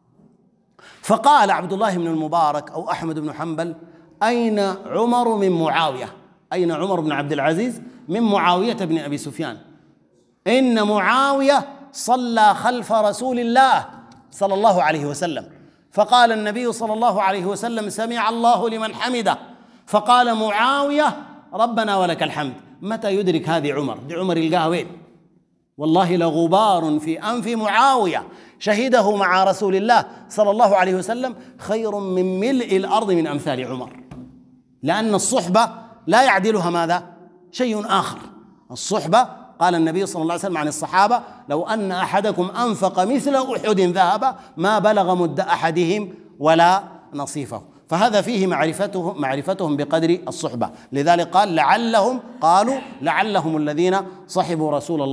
فقال عبد الله بن المبارك أو أحمد بن حنبل أين عمر من معاوية؟ أين عمر بن عبد العزيز من معاوية بن أبي سفيان؟ إن معاوية صلى خلف رسول الله صلى الله عليه وسلم، فقال النبي صلى الله عليه وسلم سمع الله لمن حمده، فقال معاوية ربنا ولك الحمد. متى يدرك هذه عمر؟ دي عمر القاوين، والله لغبار في أنف معاوية شهده مع رسول الله صلى الله عليه وسلم خير من ملء الأرض من أمثال عمر، لأن الصحبة لا يعدلها ماذا؟ شيء آخر. الصحبة قال النبي صلى الله عليه وسلم عن الصحابة لو أن أحدكم أنفق مثل أحد ذهب ما بلغ مد أحدهم ولا نصيفه. فهذا فيه معرفتهم بقدر الصحبة. لذلك قالوا لعلهم الذين صحبوا رسول الله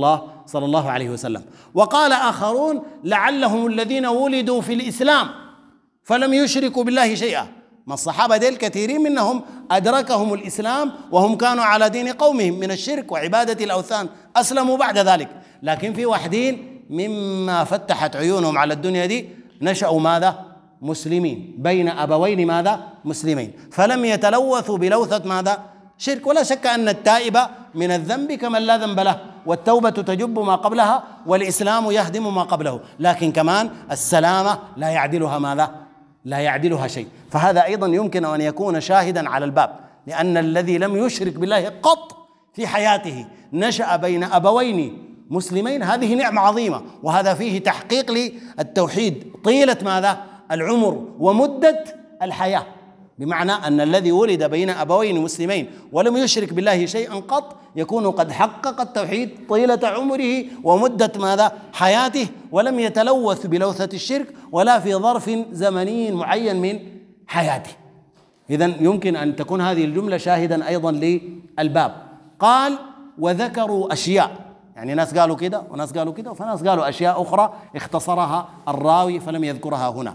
صلى الله عليه وسلم. وقال آخرون لعلهم الذين ولدوا في الإسلام فلم يشركوا بالله شيئا. ما الصحابة ديل كثيرين منهم أدركهم الإسلام وهم كانوا على دين قومهم من الشرك وعبادة الأوثان، أسلموا بعد ذلك. لكن في واحدين مما فتحت عيونهم على الدنيا دي نشأوا ماذا؟ مسلمين بين أبوين ماذا؟ مسلمين، فلم يتلوثوا بلوثة ماذا؟ شرك. ولا شك أن التائب من الذنب كمن لا ذنب له، والتوبة تجب ما قبلها والإسلام يهدم ما قبله، لكن كمان السلامة لا يعدلها ماذا؟ لا يعدلها شيء. فهذا أيضا يمكن أن يكون شاهدا على الباب، لأن الذي لم يشرك بالله قط في حياته نشأ بين أبوين مسلمين، هذه نعمة عظيمة، وهذا فيه تحقيق للتوحيد طيلة ماذا؟ العمر ومدة الحياة، بمعنى أن الذي ولد بين أبوين مسلمين ولم يشرك بالله شيئا قط يكون قد حقق التوحيد طيلة عمره ومدة ماذا؟ حياته، ولم يتلوث بلوثة الشرك ولا في ظرف زمني معين من حياته. إذن يمكن أن تكون هذه الجملة شاهدا أيضا للباب. قال وذكروا أشياء، يعني ناس قالوا كده وناس قالوا كده، فناس قالوا أشياء أخرى اختصرها الراوي فلم يذكرها هنا.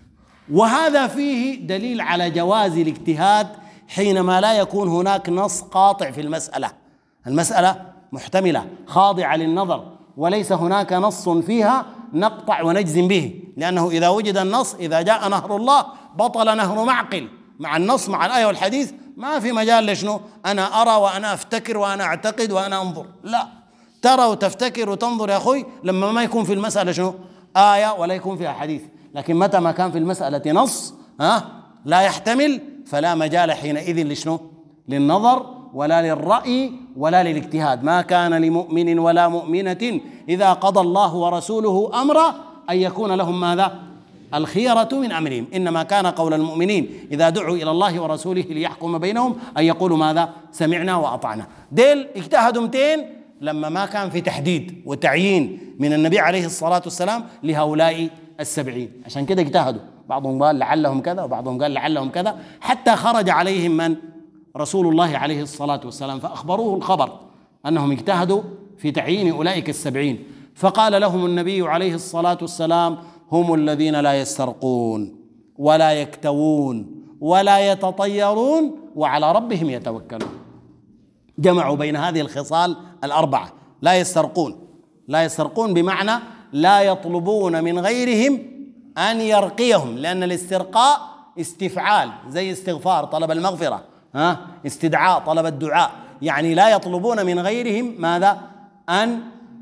وهذا فيه دليل على جواز الاجتهاد حينما لا يكون هناك نص قاطع في المسألة. المسألة محتملة خاضعة للنظر وليس هناك نص فيها نقطع ونجزم به، لأنه إذا وجد النص، إذا جاء نهر الله بطل نهر معقل. مع النص مع الآية والحديث ما في مجال لشنو أنا أرى وأنا أفتكر وأنا أعتقد وأنا أنظر، لا، ترى وتفتكر وتنظر يا أخوي لما ما يكون في المسألة شنو آية ولا يكون فيها حديث. لكن متى ما كان في المسألة نص لا يحتمل فلا مجال حينئذ لشنو؟ للنظر ولا للرأي ولا للاجتهاد. ما كان لمؤمن ولا مؤمنة إذا قضى الله ورسوله أمرا أن يكون لهم ماذا؟ الخيرة من أمرهم، إنما كان قول المؤمنين إذا دعوا إلى الله ورسوله ليحكم بينهم أن يقولوا ماذا؟ سمعنا وأطعنا. ديل اجتهدوا 200 لما ما كان في تحديد وتعيين من النبي عليه الصلاة والسلام لهؤلاء 70، عشان كده اجتهدوا. بعضهم قال لعلهم كذا وبعضهم قال لعلهم كذا، حتى خرج عليهم من؟ رسول الله عليه الصلاة والسلام، فأخبروه الخبر أنهم اجتهدوا في تعيين أولئك 70. فقال لهم النبي عليه الصلاة والسلام هم الذين لا يسترقون ولا يكتوون ولا يتطيرون وعلى ربهم يتوكلون. جمعوا بين هذه الخصال الأربعة. لا يسترقون، لا يسترقون بمعنى لا يطلبون من غيرهم أن يرقيهم، لأن الاسترقاء استفعال زي استغفار طلب المغفرة، استدعاء طلب الدعاء، يعني لا يطلبون من غيرهم ماذا؟ أن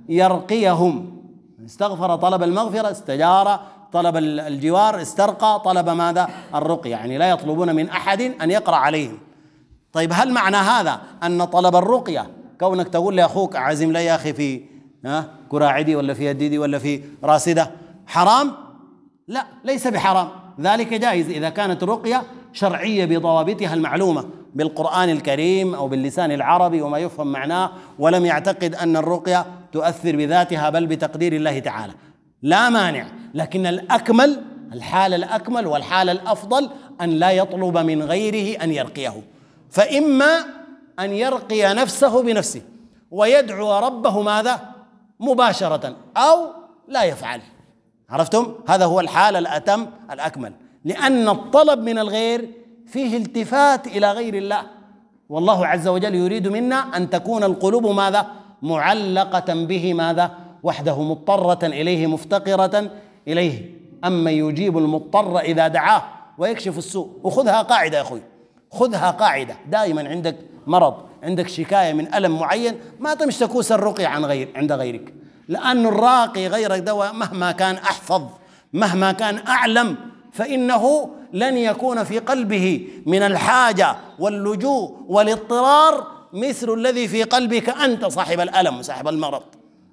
يرقيهم. استغفر طلب المغفرة، استجار طلب الجوار، استرقى طلب ماذا؟ الرقي، يعني لا يطلبون من أحد أن يقرأ عليهم. طيب هل معنى هذا أن طلب الرقية كونك تقول لأخوك أعزم لي يا أخي في كراعدي ولا في يديدي ولا في راسدة حرام؟ لا، ليس بحرام، ذلك جائز إذا كانت الرقية شرعية بضوابطها المعلومة بالقرآن الكريم أو باللسان العربي وما يفهم معناه، ولم يعتقد أن الرقية تؤثر بذاتها بل بتقدير الله تعالى، لا مانع. لكن الأكمل، الحال الأكمل والحال الأفضل أن لا يطلب من غيره أن يرقيه، فإما أن يرقي نفسه بنفسه ويدعو ربه ماذا؟ مباشرة، أو لا يفعل. عرفتم؟ هذا هو الحال الأتم الأكمل، لأن الطلب من الغير فيه التفات إلى غير الله، والله عز وجل يريد منا أن تكون القلوب ماذا؟ معلقة به ماذا؟ وحده، مضطرة إليه مفتقرة إليه. أما يجيب المضطر إذا دعاه ويكشف السوء. وخذها قاعدة يا أخوي، خذها قاعدة دائما، عندك مرض، عندك شكاية من ألم معين، ما تمشي سر الرقية عند غيرك، لأن الراقي غيرك دواء مهما كان أحفظ مهما كان أعلم فإنه لن يكون في قلبه من الحاجة واللجوء والاضطرار مثل الذي في قلبك أنت صاحب الألم وصاحب المرض.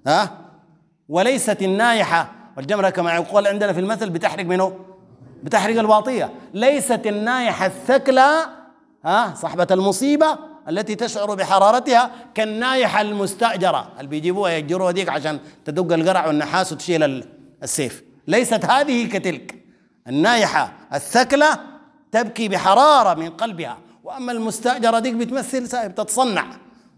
وليست النايحة والجمرة كما يقول عندنا في المثل بتحرق منه؟ بتحرق الواطية. ليست النايحة الثكلى صاحبة المصيبة التي تشعر بحرارتها كالنايحة المستأجرة اللي بيجيبوها يجروها ديك عشان تدق القرع والنحاس وتشيل السيف. ليست هذه كتلك. النايحة الثكلى تبكي بحرارة من قلبها، وأما المستأجرة ديك بتمثل بتتصنع،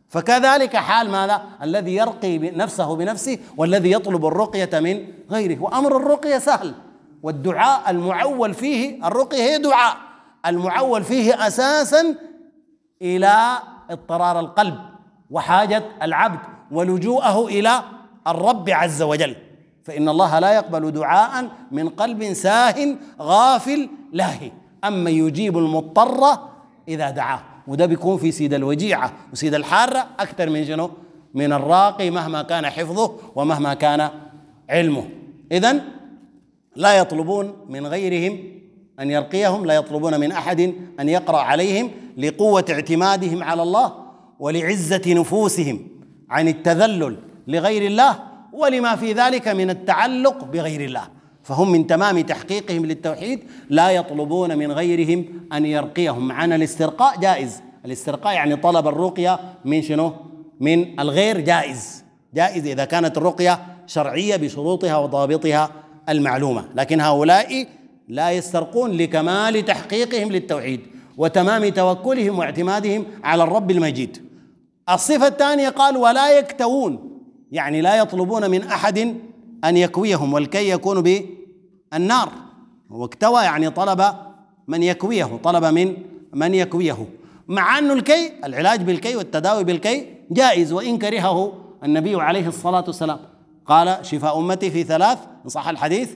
فكذلك حال ماذا؟ الذي يرقي نفسه بنفسه والذي يطلب الرقية من غيره. وأمر الرقية سهل، والدعاء المعول فيه، الرقية هي دعاء المعول فيه أساسا إلى اضطرار القلب وحاجة العبد ولجوءه إلى الرب عز وجل، فإن الله لا يقبل دعاء من قلب ساه غافل لاهي، أما يجيب المضطر إذا دعاه. وده بيكون في سيد الوجيعة وسيد الحارة أكثر من شنو؟ من الراقي مهما كان حفظه ومهما كان علمه. إذن لا يطلبون من غيرهم أن يرقيهم، لا يطلبون من أحد أن يقرأ عليهم، لقوة اعتمادهم على الله ولعزة نفوسهم عن التذلل لغير الله ولما في ذلك من التعلق بغير الله. فهم من تمام تحقيقهم للتوحيد لا يطلبون من غيرهم أن يرقيهم. معنى الاسترقاء جائز، الاسترقاء يعني طلب الرقية من شنو؟ من الغير جائز إذا كانت الرقية شرعية بشروطها وضابطها المعلومة. لكن هؤلاء لا يسترقون لكمال تحقيقهم للتوحيد وتمام توكلهم واعتمادهم على الرب المجيد. الصفة الثانية قال ولا يكتوون، يعني لا يطلبون من أحد أن يكويهم، والكي يكون بالنار، واكتوى يعني طلب من يكويه، طلب من يكويه، مع أن الكي، العلاج بالكي والتداوي بالكي جائز، وإن كرهه النبي عليه الصلاة والسلام. قال شفاء أمتي في ثلاث إن صح الحديث،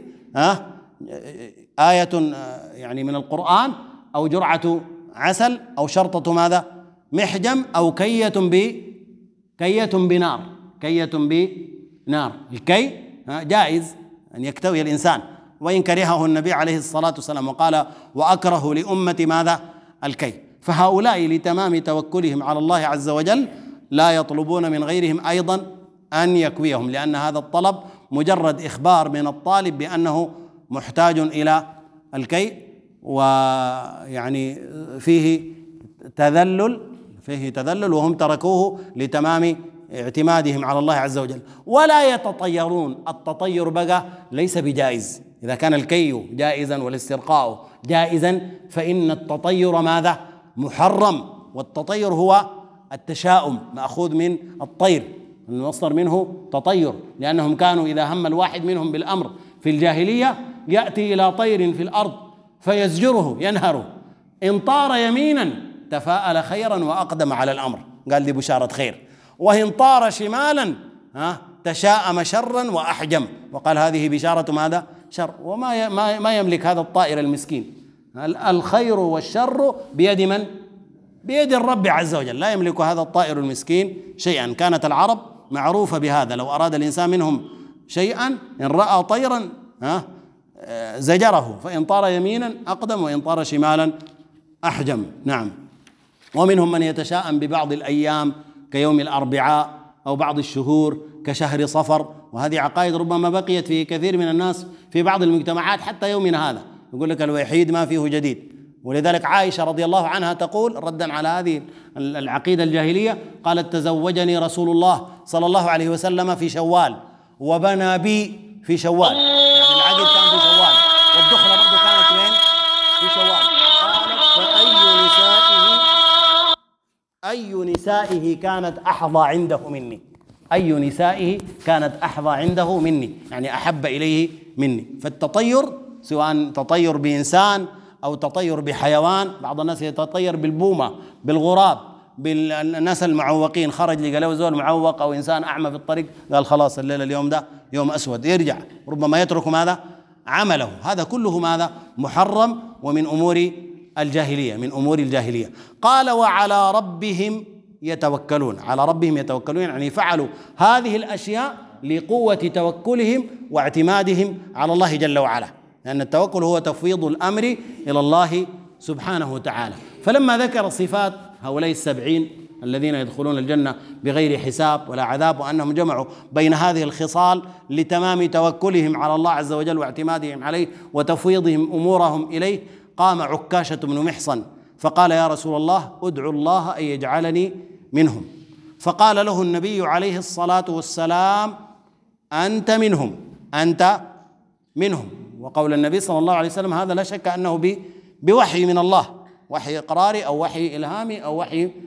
آية يعني من القرآن، أو جرعة عسل، أو شرطة ماذا؟ محجم، أو كية بنار. الكي جائز أن يكتوي الإنسان، وإن كرهه النبي عليه الصلاة والسلام، وقال وأكره لأمتي ماذا؟ الكي. فهؤلاء لتمام توكلهم على الله عز وجل لا يطلبون من غيرهم أيضا أن يكويهم، لأن هذا الطلب مجرد إخبار من الطالب بأنه محتاج إلى الكي، ويعني فيه تذلل وهم تركوه لتمام اعتمادهم على الله عز وجل. ولا يتطيرون، التطير بقى ليس بجائز. إذا كان الكي جائزا والاسترقاء جائزا فإن التطير ماذا؟ محرم. والتطير هو التشاؤم، مأخوذ من الطير، المصدر منه تطير، لأنهم كانوا إذا هم الواحد منهم بالأمر في الجاهلية يأتي إلى طير في الأرض فيزجره ينهره، إن طار يمينا تفاءل خيرا وأقدم على الأمر، قال دي بشارة خير، وإن طار شمالا تشاءم شرا وأحجم، وقال هذه بشارة ماذا؟ شر. وما ما يملك هذا الطائر المسكين، الخير والشر بيد من؟ بيد الرب عز وجل، لا يملك هذا الطائر المسكين شيئا. كانت العرب معروفة بهذا، لو أراد الإنسان منهم شيئا إن رأى طيرا زجره، فإن طار يمينا أقدم وإن طار شمالا أحجم. نعم. ومنهم من يتشاءم ببعض الأيام كيوم الأربعاء، أو بعض الشهور كشهر صفر، وهذه عقائد ربما بقيت في كثير من الناس في بعض المجتمعات حتى يومنا هذا، يقول لك الوحيد ما فيه جديد. ولذلك عائشة رضي الله عنها تقول ردا على هذه العقيدة الجاهلية، قالت تزوجني رسول الله صلى الله عليه وسلم في شوال وبنى بي في شوال، يعني العقد كان في شوال والدخلة برضو كانت وين؟ في شوال. أي نسائه كانت أحظى عنده مني، أي نسائه كانت أحظى عنده مني، يعني أحب إليه مني. فالتطير سواء تطير بإنسان أو تطير بحيوان، بعض الناس يتطير بالبومة، بالغراب، بالناس المعوقين، خرج لقى له زول معوق أو إنسان أعمى في الطريق، قال خلاص الليلة اليوم ده يوم أسود، يرجع ربما يترك ماذا؟ عمله. هذا كله ماذا؟ محرم ومن أمور الجاهلية، من أمور الجاهلية. قال وعلى ربهم يتوكلون، على ربهم يتوكلون يعني فعلوا هذه الأشياء لقوة توكلهم واعتمادهم على الله جل وعلا، لأن التوكل هو تفويض الأمر إلى الله سبحانه وتعالى. فلما ذكر صفات هؤلاء 70 الذين يدخلون الجنة بغير حساب ولا عذاب، وأنهم جمعوا بين هذه الخصال لتمام توكلهم على الله عز وجل واعتمادهم عليه وتفويضهم أمورهم إليه، قام عكاشة بن محصن فقال يا رسول الله ادعو الله أن يجعلني منهم. فقال له النبي عليه الصلاة والسلام أنت منهم، أنت منهم. وقول النبي صلى الله عليه وسلم هذا لا شك أنه بوحي من الله، وحي إقراري أو وحي إلهامي أو وحي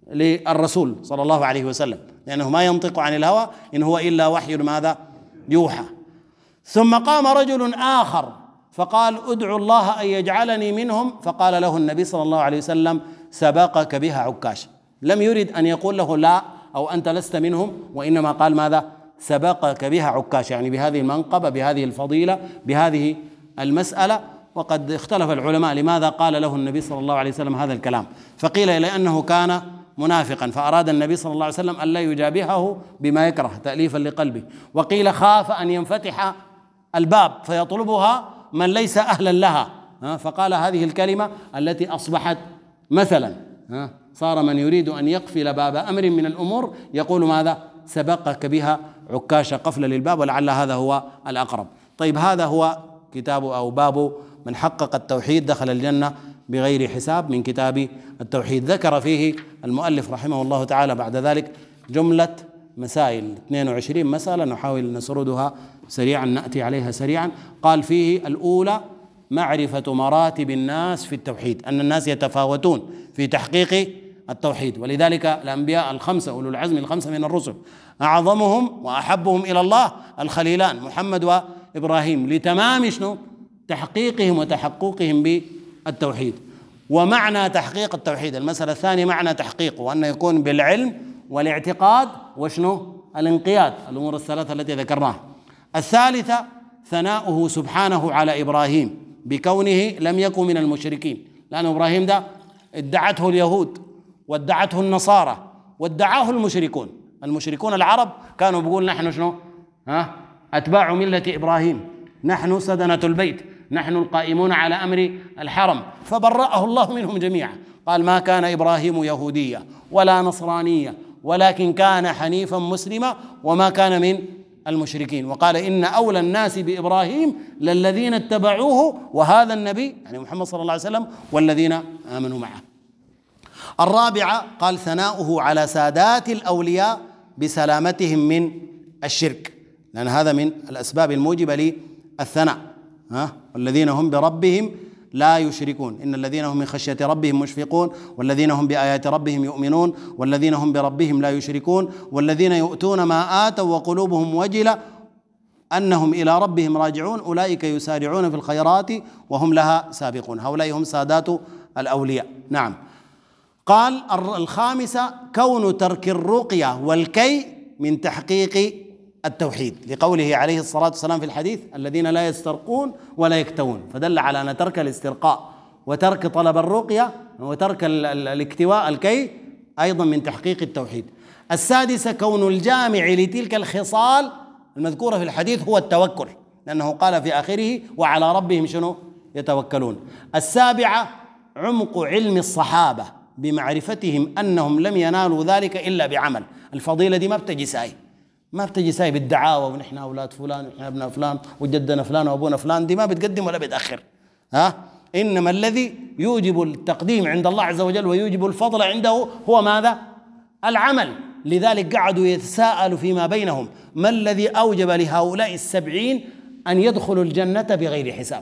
للرسول صلى الله عليه وسلم، لأنه ما ينطق عن الهوى إن هو إلا وحي ماذا؟ يوحى. ثم قام رجل آخر فقال ادعوا الله أن يجعلني منهم، فقال له النبي صلى الله عليه وسلم سبقك بها عكاش. لم يرد أن يقول له لا أو أنت لست منهم، وإنما قال ماذا؟ سبقك بها عكاش، يعني بهذه المنقبة، بهذه الفضيلة، بهذه المسألة. وقد اختلف العلماء لماذا قال له النبي صلى الله عليه وسلم هذا الكلام، فقيل لأنه كان منافقا فأراد النبي صلى الله عليه وسلم أن لا يجابهه بما يكره تأليفا لقلبه، وقيل خاف أن ينفتح الباب فيطلبها من ليس أهلا لها، فقال هذه الكلمة التي أصبحت مثلا صار من يريد أن يقفل باب أمر من الأمور يقول ماذا؟ سبقك بها عكاش، قفل للباب، ولعل هذا هو الأقرب. طيب، هذا هو كتاب أو باب من حقق التوحيد دخل الجنة بغير حساب من كتاب التوحيد. ذكر فيه المؤلف رحمه الله تعالى بعد ذلك جملة مسائل 22 مسألة نحاول نسردها سريعا، نأتي عليها سريعا. قال فيه الأولى معرفة مراتب الناس في التوحيد، أن الناس يتفاوتون في تحقيق التوحيد، ولذلك الأنبياء الخمسة أولو العزم الخمسة من الرسل أعظمهم وأحبهم إلى الله الخليلان محمد وإبراهيم، لتمام شنو؟ تحقيقهم وتحققهم بالتوحيد. ومعنى تحقيق التوحيد المسألة الثانية معنى تحقيقه، وأن يكون بالعلم والاعتقاد وشنو؟ الانقياد، الأمور الثلاثة التي ذكرناها. الثالثة ثناؤه سبحانه على إبراهيم بكونه لم يكن من المشركين، لأن إبراهيم ده ادعته اليهود وادعته النصارى وادعاه المشركون العرب كانوا بيقول نحن شنو؟ أتباع ملة إبراهيم، نحن سدنة البيت، نحن القائمون على أمر الحرم، فبرأه الله منهم جميعا. قال ما كان إبراهيم يهوديا ولا نصرانيا ولكن كان حنيفا مسلما وما كان من المشركين. وقال إن أولى الناس بإبراهيم للذين اتبعوه وهذا النبي، يعني محمد صلى الله عليه وسلم، والذين آمنوا معه. الرابعة قال ثناؤه على سادات الأولياء بسلامتهم من الشرك، لأن هذا من الأسباب الموجبة للثناء. والذين هم بربهم لا يشركون، إن الذين هم من خشية ربهم مشفقون، والذين هم بآيات ربهم يؤمنون، والذين هم بربهم لا يشركون، والذين يؤتون ما آتوا وقلوبهم وجلة أنهم إلى ربهم راجعون، أولئك يسارعون في الخيرات وهم لها سابقون. هؤلاء هم سادات الأولياء. نعم. قال الخامسة كون ترك الرقية والكي من تحقيق التوحيد، لقوله عليه الصلاة والسلام في الحديث الذين لا يسترقون ولا يكتوون، فدل على أن ترك الاسترقاء وترك طلب الرقية وترك الاكتواء الكي أيضا من تحقيق التوحيد. السادسة كون الجامع لتلك الخصال المذكورة في الحديث هو التوكل، لأنه قال في آخره وعلى ربهم شنو؟ يتوكلون. السابعة عمق علم الصحابة بمعرفتهم أنهم لم ينالوا ذلك إلا بعمل. الفضيلة دي ما بتجي ساي بالدعاوى ونحن أولاد فلان ونحن أبناء فلان وجدنا فلان وأبونا فلان، دي ما بتقدم ولا بتأخر. إنما الذي يوجب التقديم عند الله عز وجل ويوجب الفضل عنده هو ماذا؟ العمل. لذلك قعدوا يتساءلوا فيما بينهم ما الذي أوجب لهؤلاء 70 أن يدخلوا الجنة بغير حساب،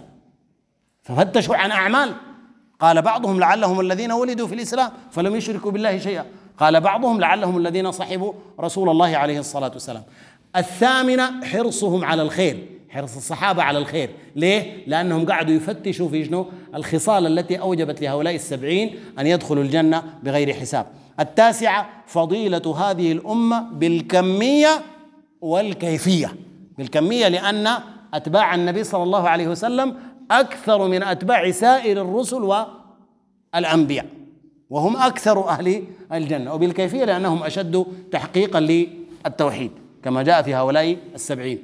ففتشوا عن أعمال. قال بعضهم لعلهم الذين ولدوا في الإسلام فلم يشركوا بالله شيئا، قال بعضهم لعلهم الذين صحبوا رسول الله عليه الصلاة والسلام. الثامنة حرصهم على الخير، حرص الصحابة على الخير. ليه؟ لأنهم قعدوا يفتشوا في شنو؟ الخصال التي أوجبت لهؤلاء 70 أن يدخلوا الجنة بغير حساب. التاسعة فضيلة هذه الأمة بالكمية والكيفية. بالكمية لأن أتباع النبي صلى الله عليه وسلم أكثر من أتباع سائر الرسل والأنبياء، وهم أكثر أهل الجنة. وبالكيفية لأنهم أشد تحقيقا للتوحيد كما جاء في هؤلاء 70.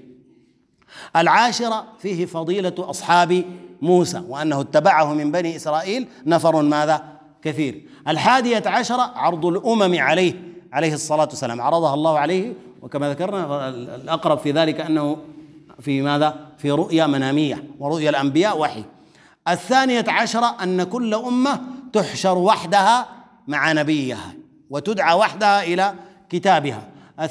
العاشرة فيه فضيلة أصحاب موسى وأنه اتبعه من بني إسرائيل نفر ماذا؟ كثير. 11 عرض الأمم عليه الصلاة والسلام، عرضها الله عليه، وكما ذكرنا الأقرب في ذلك أنه في ماذا؟ في رؤيا منامية، ورؤيا الأنبياء وحي. 12 أن كل أمة تحشر وحدها مع نبيها وتدعى وحدها إلى كتابها.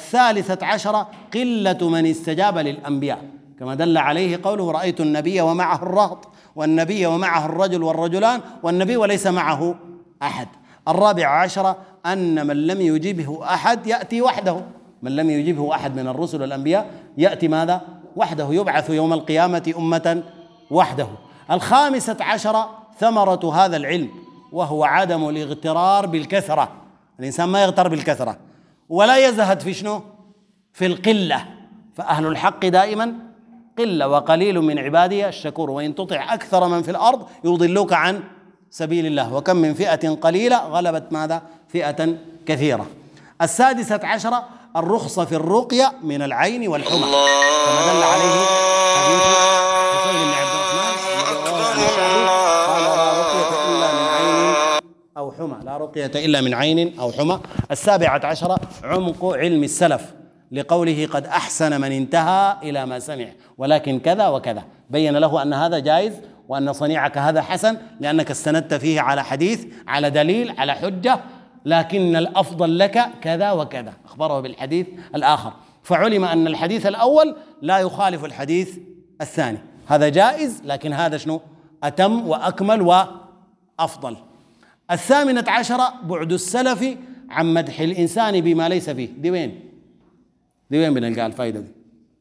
13 قلة من استجاب للأنبياء، كما دل عليه قوله رأيت النبي ومعه الرهط والنبي ومعه الرجل والرجلان والنبي وليس معه أحد. الرابع عشر أن من لم يجبه أحد يأتي وحده، من لم يجبه أحد من الرسل والأنبياء يأتي ماذا؟ وحده، يبعث يوم القيامة أمة وحده. الخامسة عشر ثمرة هذا العلم، وهو عدم الاغترار بالكثرة، الإنسان ما يغتر بالكثرة ولا يزهد في شنو؟ في القلة، فأهل الحق دائما قلة وقليل من عبادي الشكور، وإن تطع أكثر من في الأرض يضلوك عن سبيل الله، وكم من فئة قليلة غلبت ماذا؟ فئة كثيرة. السادسة عشرة الرخصة في الرقية من العين والحمى، كما دل عليه حديث حسين بن عبد الرحمن قال لا رقية إلا من عين أو حمى، لا رقية إلا من عين أو حمى. السابعة عشرة عمق علم السلف، لقوله قد أحسن من انتهى إلى ما سمع ولكن كذا وكذا، بين له أن هذا جائز وأن صنيعك هذا حسن لأنك استندت فيه على حديث، على دليل، على حجة، لكن الأفضل لك كذا وكذا، أخبره بالحديث الآخر، فعلم أن الحديث الأول لا يخالف الحديث الثاني، هذا جائز لكن هذا شنو؟ أتم وأكمل وأفضل. الثامنة عشرة بعد السلف عن مدح الإنسان بما ليس فيه. دي وين بنلقى الفائدة دي؟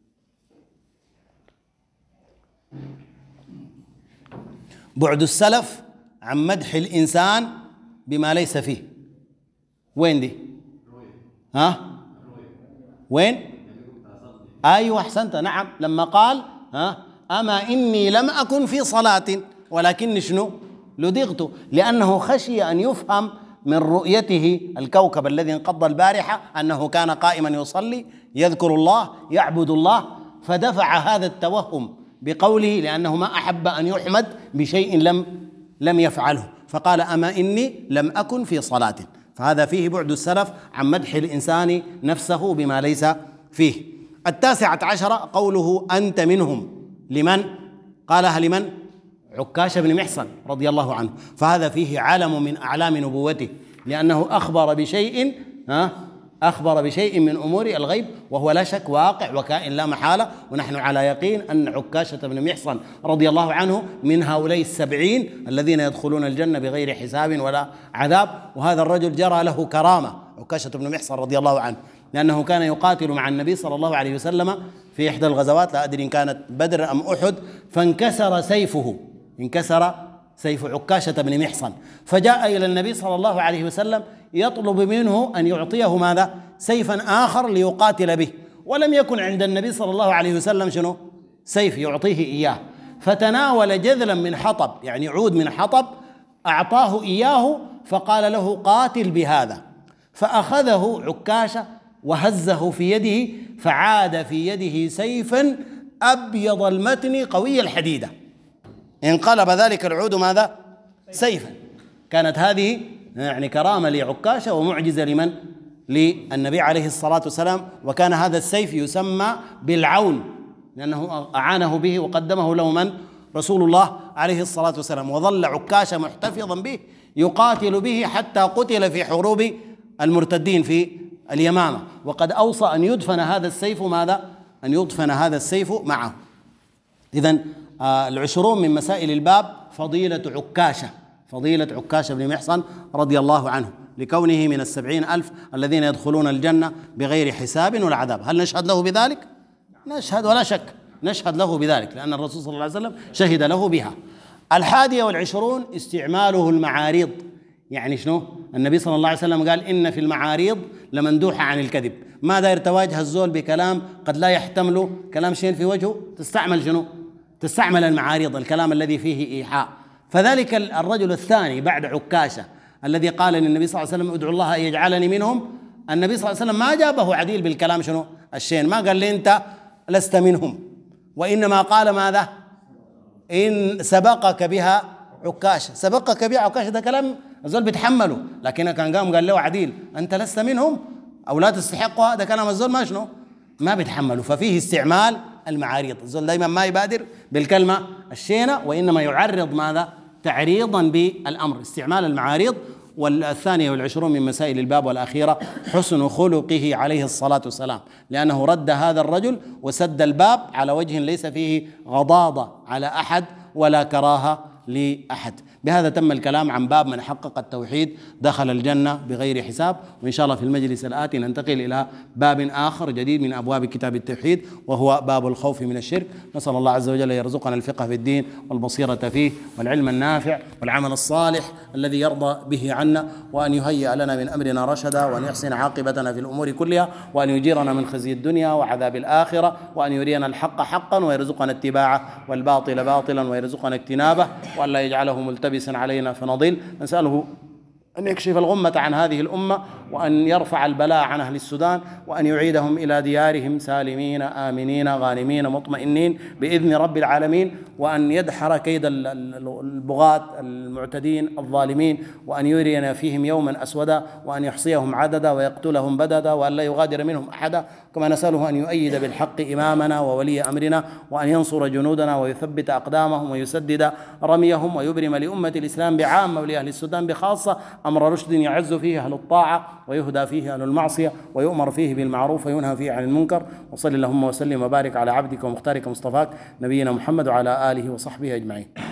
بعد السلف عن مدح الإنسان بما ليس فيه، وين دي؟ ها؟ وين؟ أيوة أحسنت، نعم، لما قال أما إني لم أكن في صلاة ولكن شنو؟ لدغت، لأنه خشي أن يفهم من رؤيته الكوكب الذي انقض البارحة أنه كان قائما يصلي يذكر الله يعبد الله، فدفع هذا التوهم بقوله لأنه ما أحب أن يحمد بشيء لم يفعله، فقال أما إني لم أكن في صلاة، فهذا فيه بعد السلف عن مدح الإنسان نفسه بما ليس فيه. التاسعة عشرة قوله أنت منهم، لمن؟ قالها لمن؟ عكاشة بن محصن رضي الله عنه، فهذا فيه علم من أعلام نبوته، لأنه أخبر بشيء من أمور الغيب، وهو لا شك واقع وكائن لا محالة، ونحن على يقين أن عكاشة بن محصن رضي الله عنه من هؤلاء 70 الذين يدخلون الجنة بغير حساب ولا عذاب. وهذا الرجل جرى له كرامة، عكاشة بن محصن رضي الله عنه، لأنه كان يقاتل مع النبي صلى الله عليه وسلم في إحدى الغزوات، لا أدري إن كانت بدر أم أحد، فانكسر سيف عكاشة بن محصن، فجاء إلى النبي صلى الله عليه وسلم يطلب منه أن يعطيه ماذا؟ سيفا آخر ليقاتل به، ولم يكن عند النبي صلى الله عليه وسلم شنو؟ سيف يعطيه إياه، فتناول جذلا من حطب، يعني عود من حطب، أعطاه إياه فقال له قاتل بهذا، فأخذه عكاشة وهزه في يده، فعاد في يده سيفا أبيض المتن قوي الحديدة، انقلب ذلك العود ماذا؟ سيفا. كانت هذه يعني كرامة لعكاشة ومعجزة لمن؟ للنبي عليه الصلاة والسلام، وكان هذا السيف يسمى بالعون لأنه أعانه به وقدمه له من؟ رسول الله عليه الصلاة والسلام، وظل عكاشة محتفظا به يقاتل به حتى قتل في حروب المرتدين في اليمامة، وقد أوصى أن يدفن هذا السيف ماذا؟ أن يدفن هذا السيف معه. إذن 20 من مسائل الباب فضيلة عكاشة بن محصن رضي الله عنه، لكونه من 70,000 الذين يدخلون الجنة بغير حساب ولا عذاب. هل نشهد له بذلك؟ نشهد ولا شك، نشهد له بذلك، لأن الرسول صلى الله عليه وسلم شهد له بها. 21 استعماله المعاريض، يعني شنو؟ النبي صلى الله عليه وسلم قال إن في المعاريض لمندوحة عن الكذب، ما داير تواجه الزول بكلام قد لا يحتمله كلام شين في وجهه، تستعمل شنو؟ تستعمل المعاريض، الكلام الذي فيه إيحاء. فذلك الرجل الثاني بعد عكاشة الذي قال للنبي صلى الله عليه وسلم ادعو الله أن يجعلني منهم، النبي صلى الله عليه وسلم ما جابه عديل بالكلام شنو؟ الشين، ما قال لي أنت لست منهم، وإنما قال ماذا؟ إن سبقك بها عكاشة، سبقك بها عكاشة، ده كلام الزول بيتحمله، لكن كان قام قال له عديل أنت لست منهم أو لا تستحقها، ده كلام الزول ما شنو؟ ما بيتحمله. ففيه استعمال المعاريض، الزول دائما ما يبادر بالكلمة الشينة، وإنما يعرض ماذا؟ تعريضا بالأمر، استعمال المعاريض. 22 من مسائل الباب والأخيرة حسن خلقه عليه الصلاة والسلام، لأنه رد هذا الرجل وسد الباب على وجه ليس فيه غضاضة على أحد ولا كراهة لأحد. بهذا تم الكلام عن باب من حقق التوحيد دخل الجنة بغير حساب. وإن شاء الله في المجلس الآتي ننتقل إلى باب آخر جديد من أبواب كتاب التوحيد، وهو باب الخوف من الشرك. نسأل الله عز وجل يرزقنا الفقه في الدين والبصيرة فيه والعلم النافع والعمل الصالح الذي يرضى به عنا، وأن يهيئ لنا من أمرنا رشدا، وأن يحسن عاقبتنا في الأمور كلها، وأن يجيرنا من خزي الدنيا وعذاب الآخرة، وأن يرينا الحق حقا ويرزقنا اتباعه والباطل باطلا ويرزقنا اجتنابه، وأن لا يجعله ملتبسا علينا فنضل. نسأله أن يكشف الغمة عن هذه الأمة، وأن يرفع البلاء عن أهل السودان، وأن يعيدهم إلى ديارهم سالمين آمنين غانمين مطمئنين بإذن رب العالمين، وأن يدحر كيد البغاة المعتدين الظالمين، وأن يرينا فيهم يوما أسودا، وأن يحصيهم عددا ويقتلهم بددا، وأن لا يغادر منهم أحدا. كما نسأله أن يؤيد بالحق إمامنا وولي أمرنا، وأن ينصر جنودنا ويثبت أقدامهم ويسدد رميهم، ويبرم لأمة الإسلام بعامة ولأهل السودان بخاصة أمر رشد يعز فيه أهل الطاعة ويهدى فيه أهل المعصية، ويؤمر فيه بالمعروف وينهى فيه عن المنكر. وصل اللهم وسلم وبارك على عبدك ومختارك مصطفاك نبينا محمد وعلى آله وصحبه أجمعين.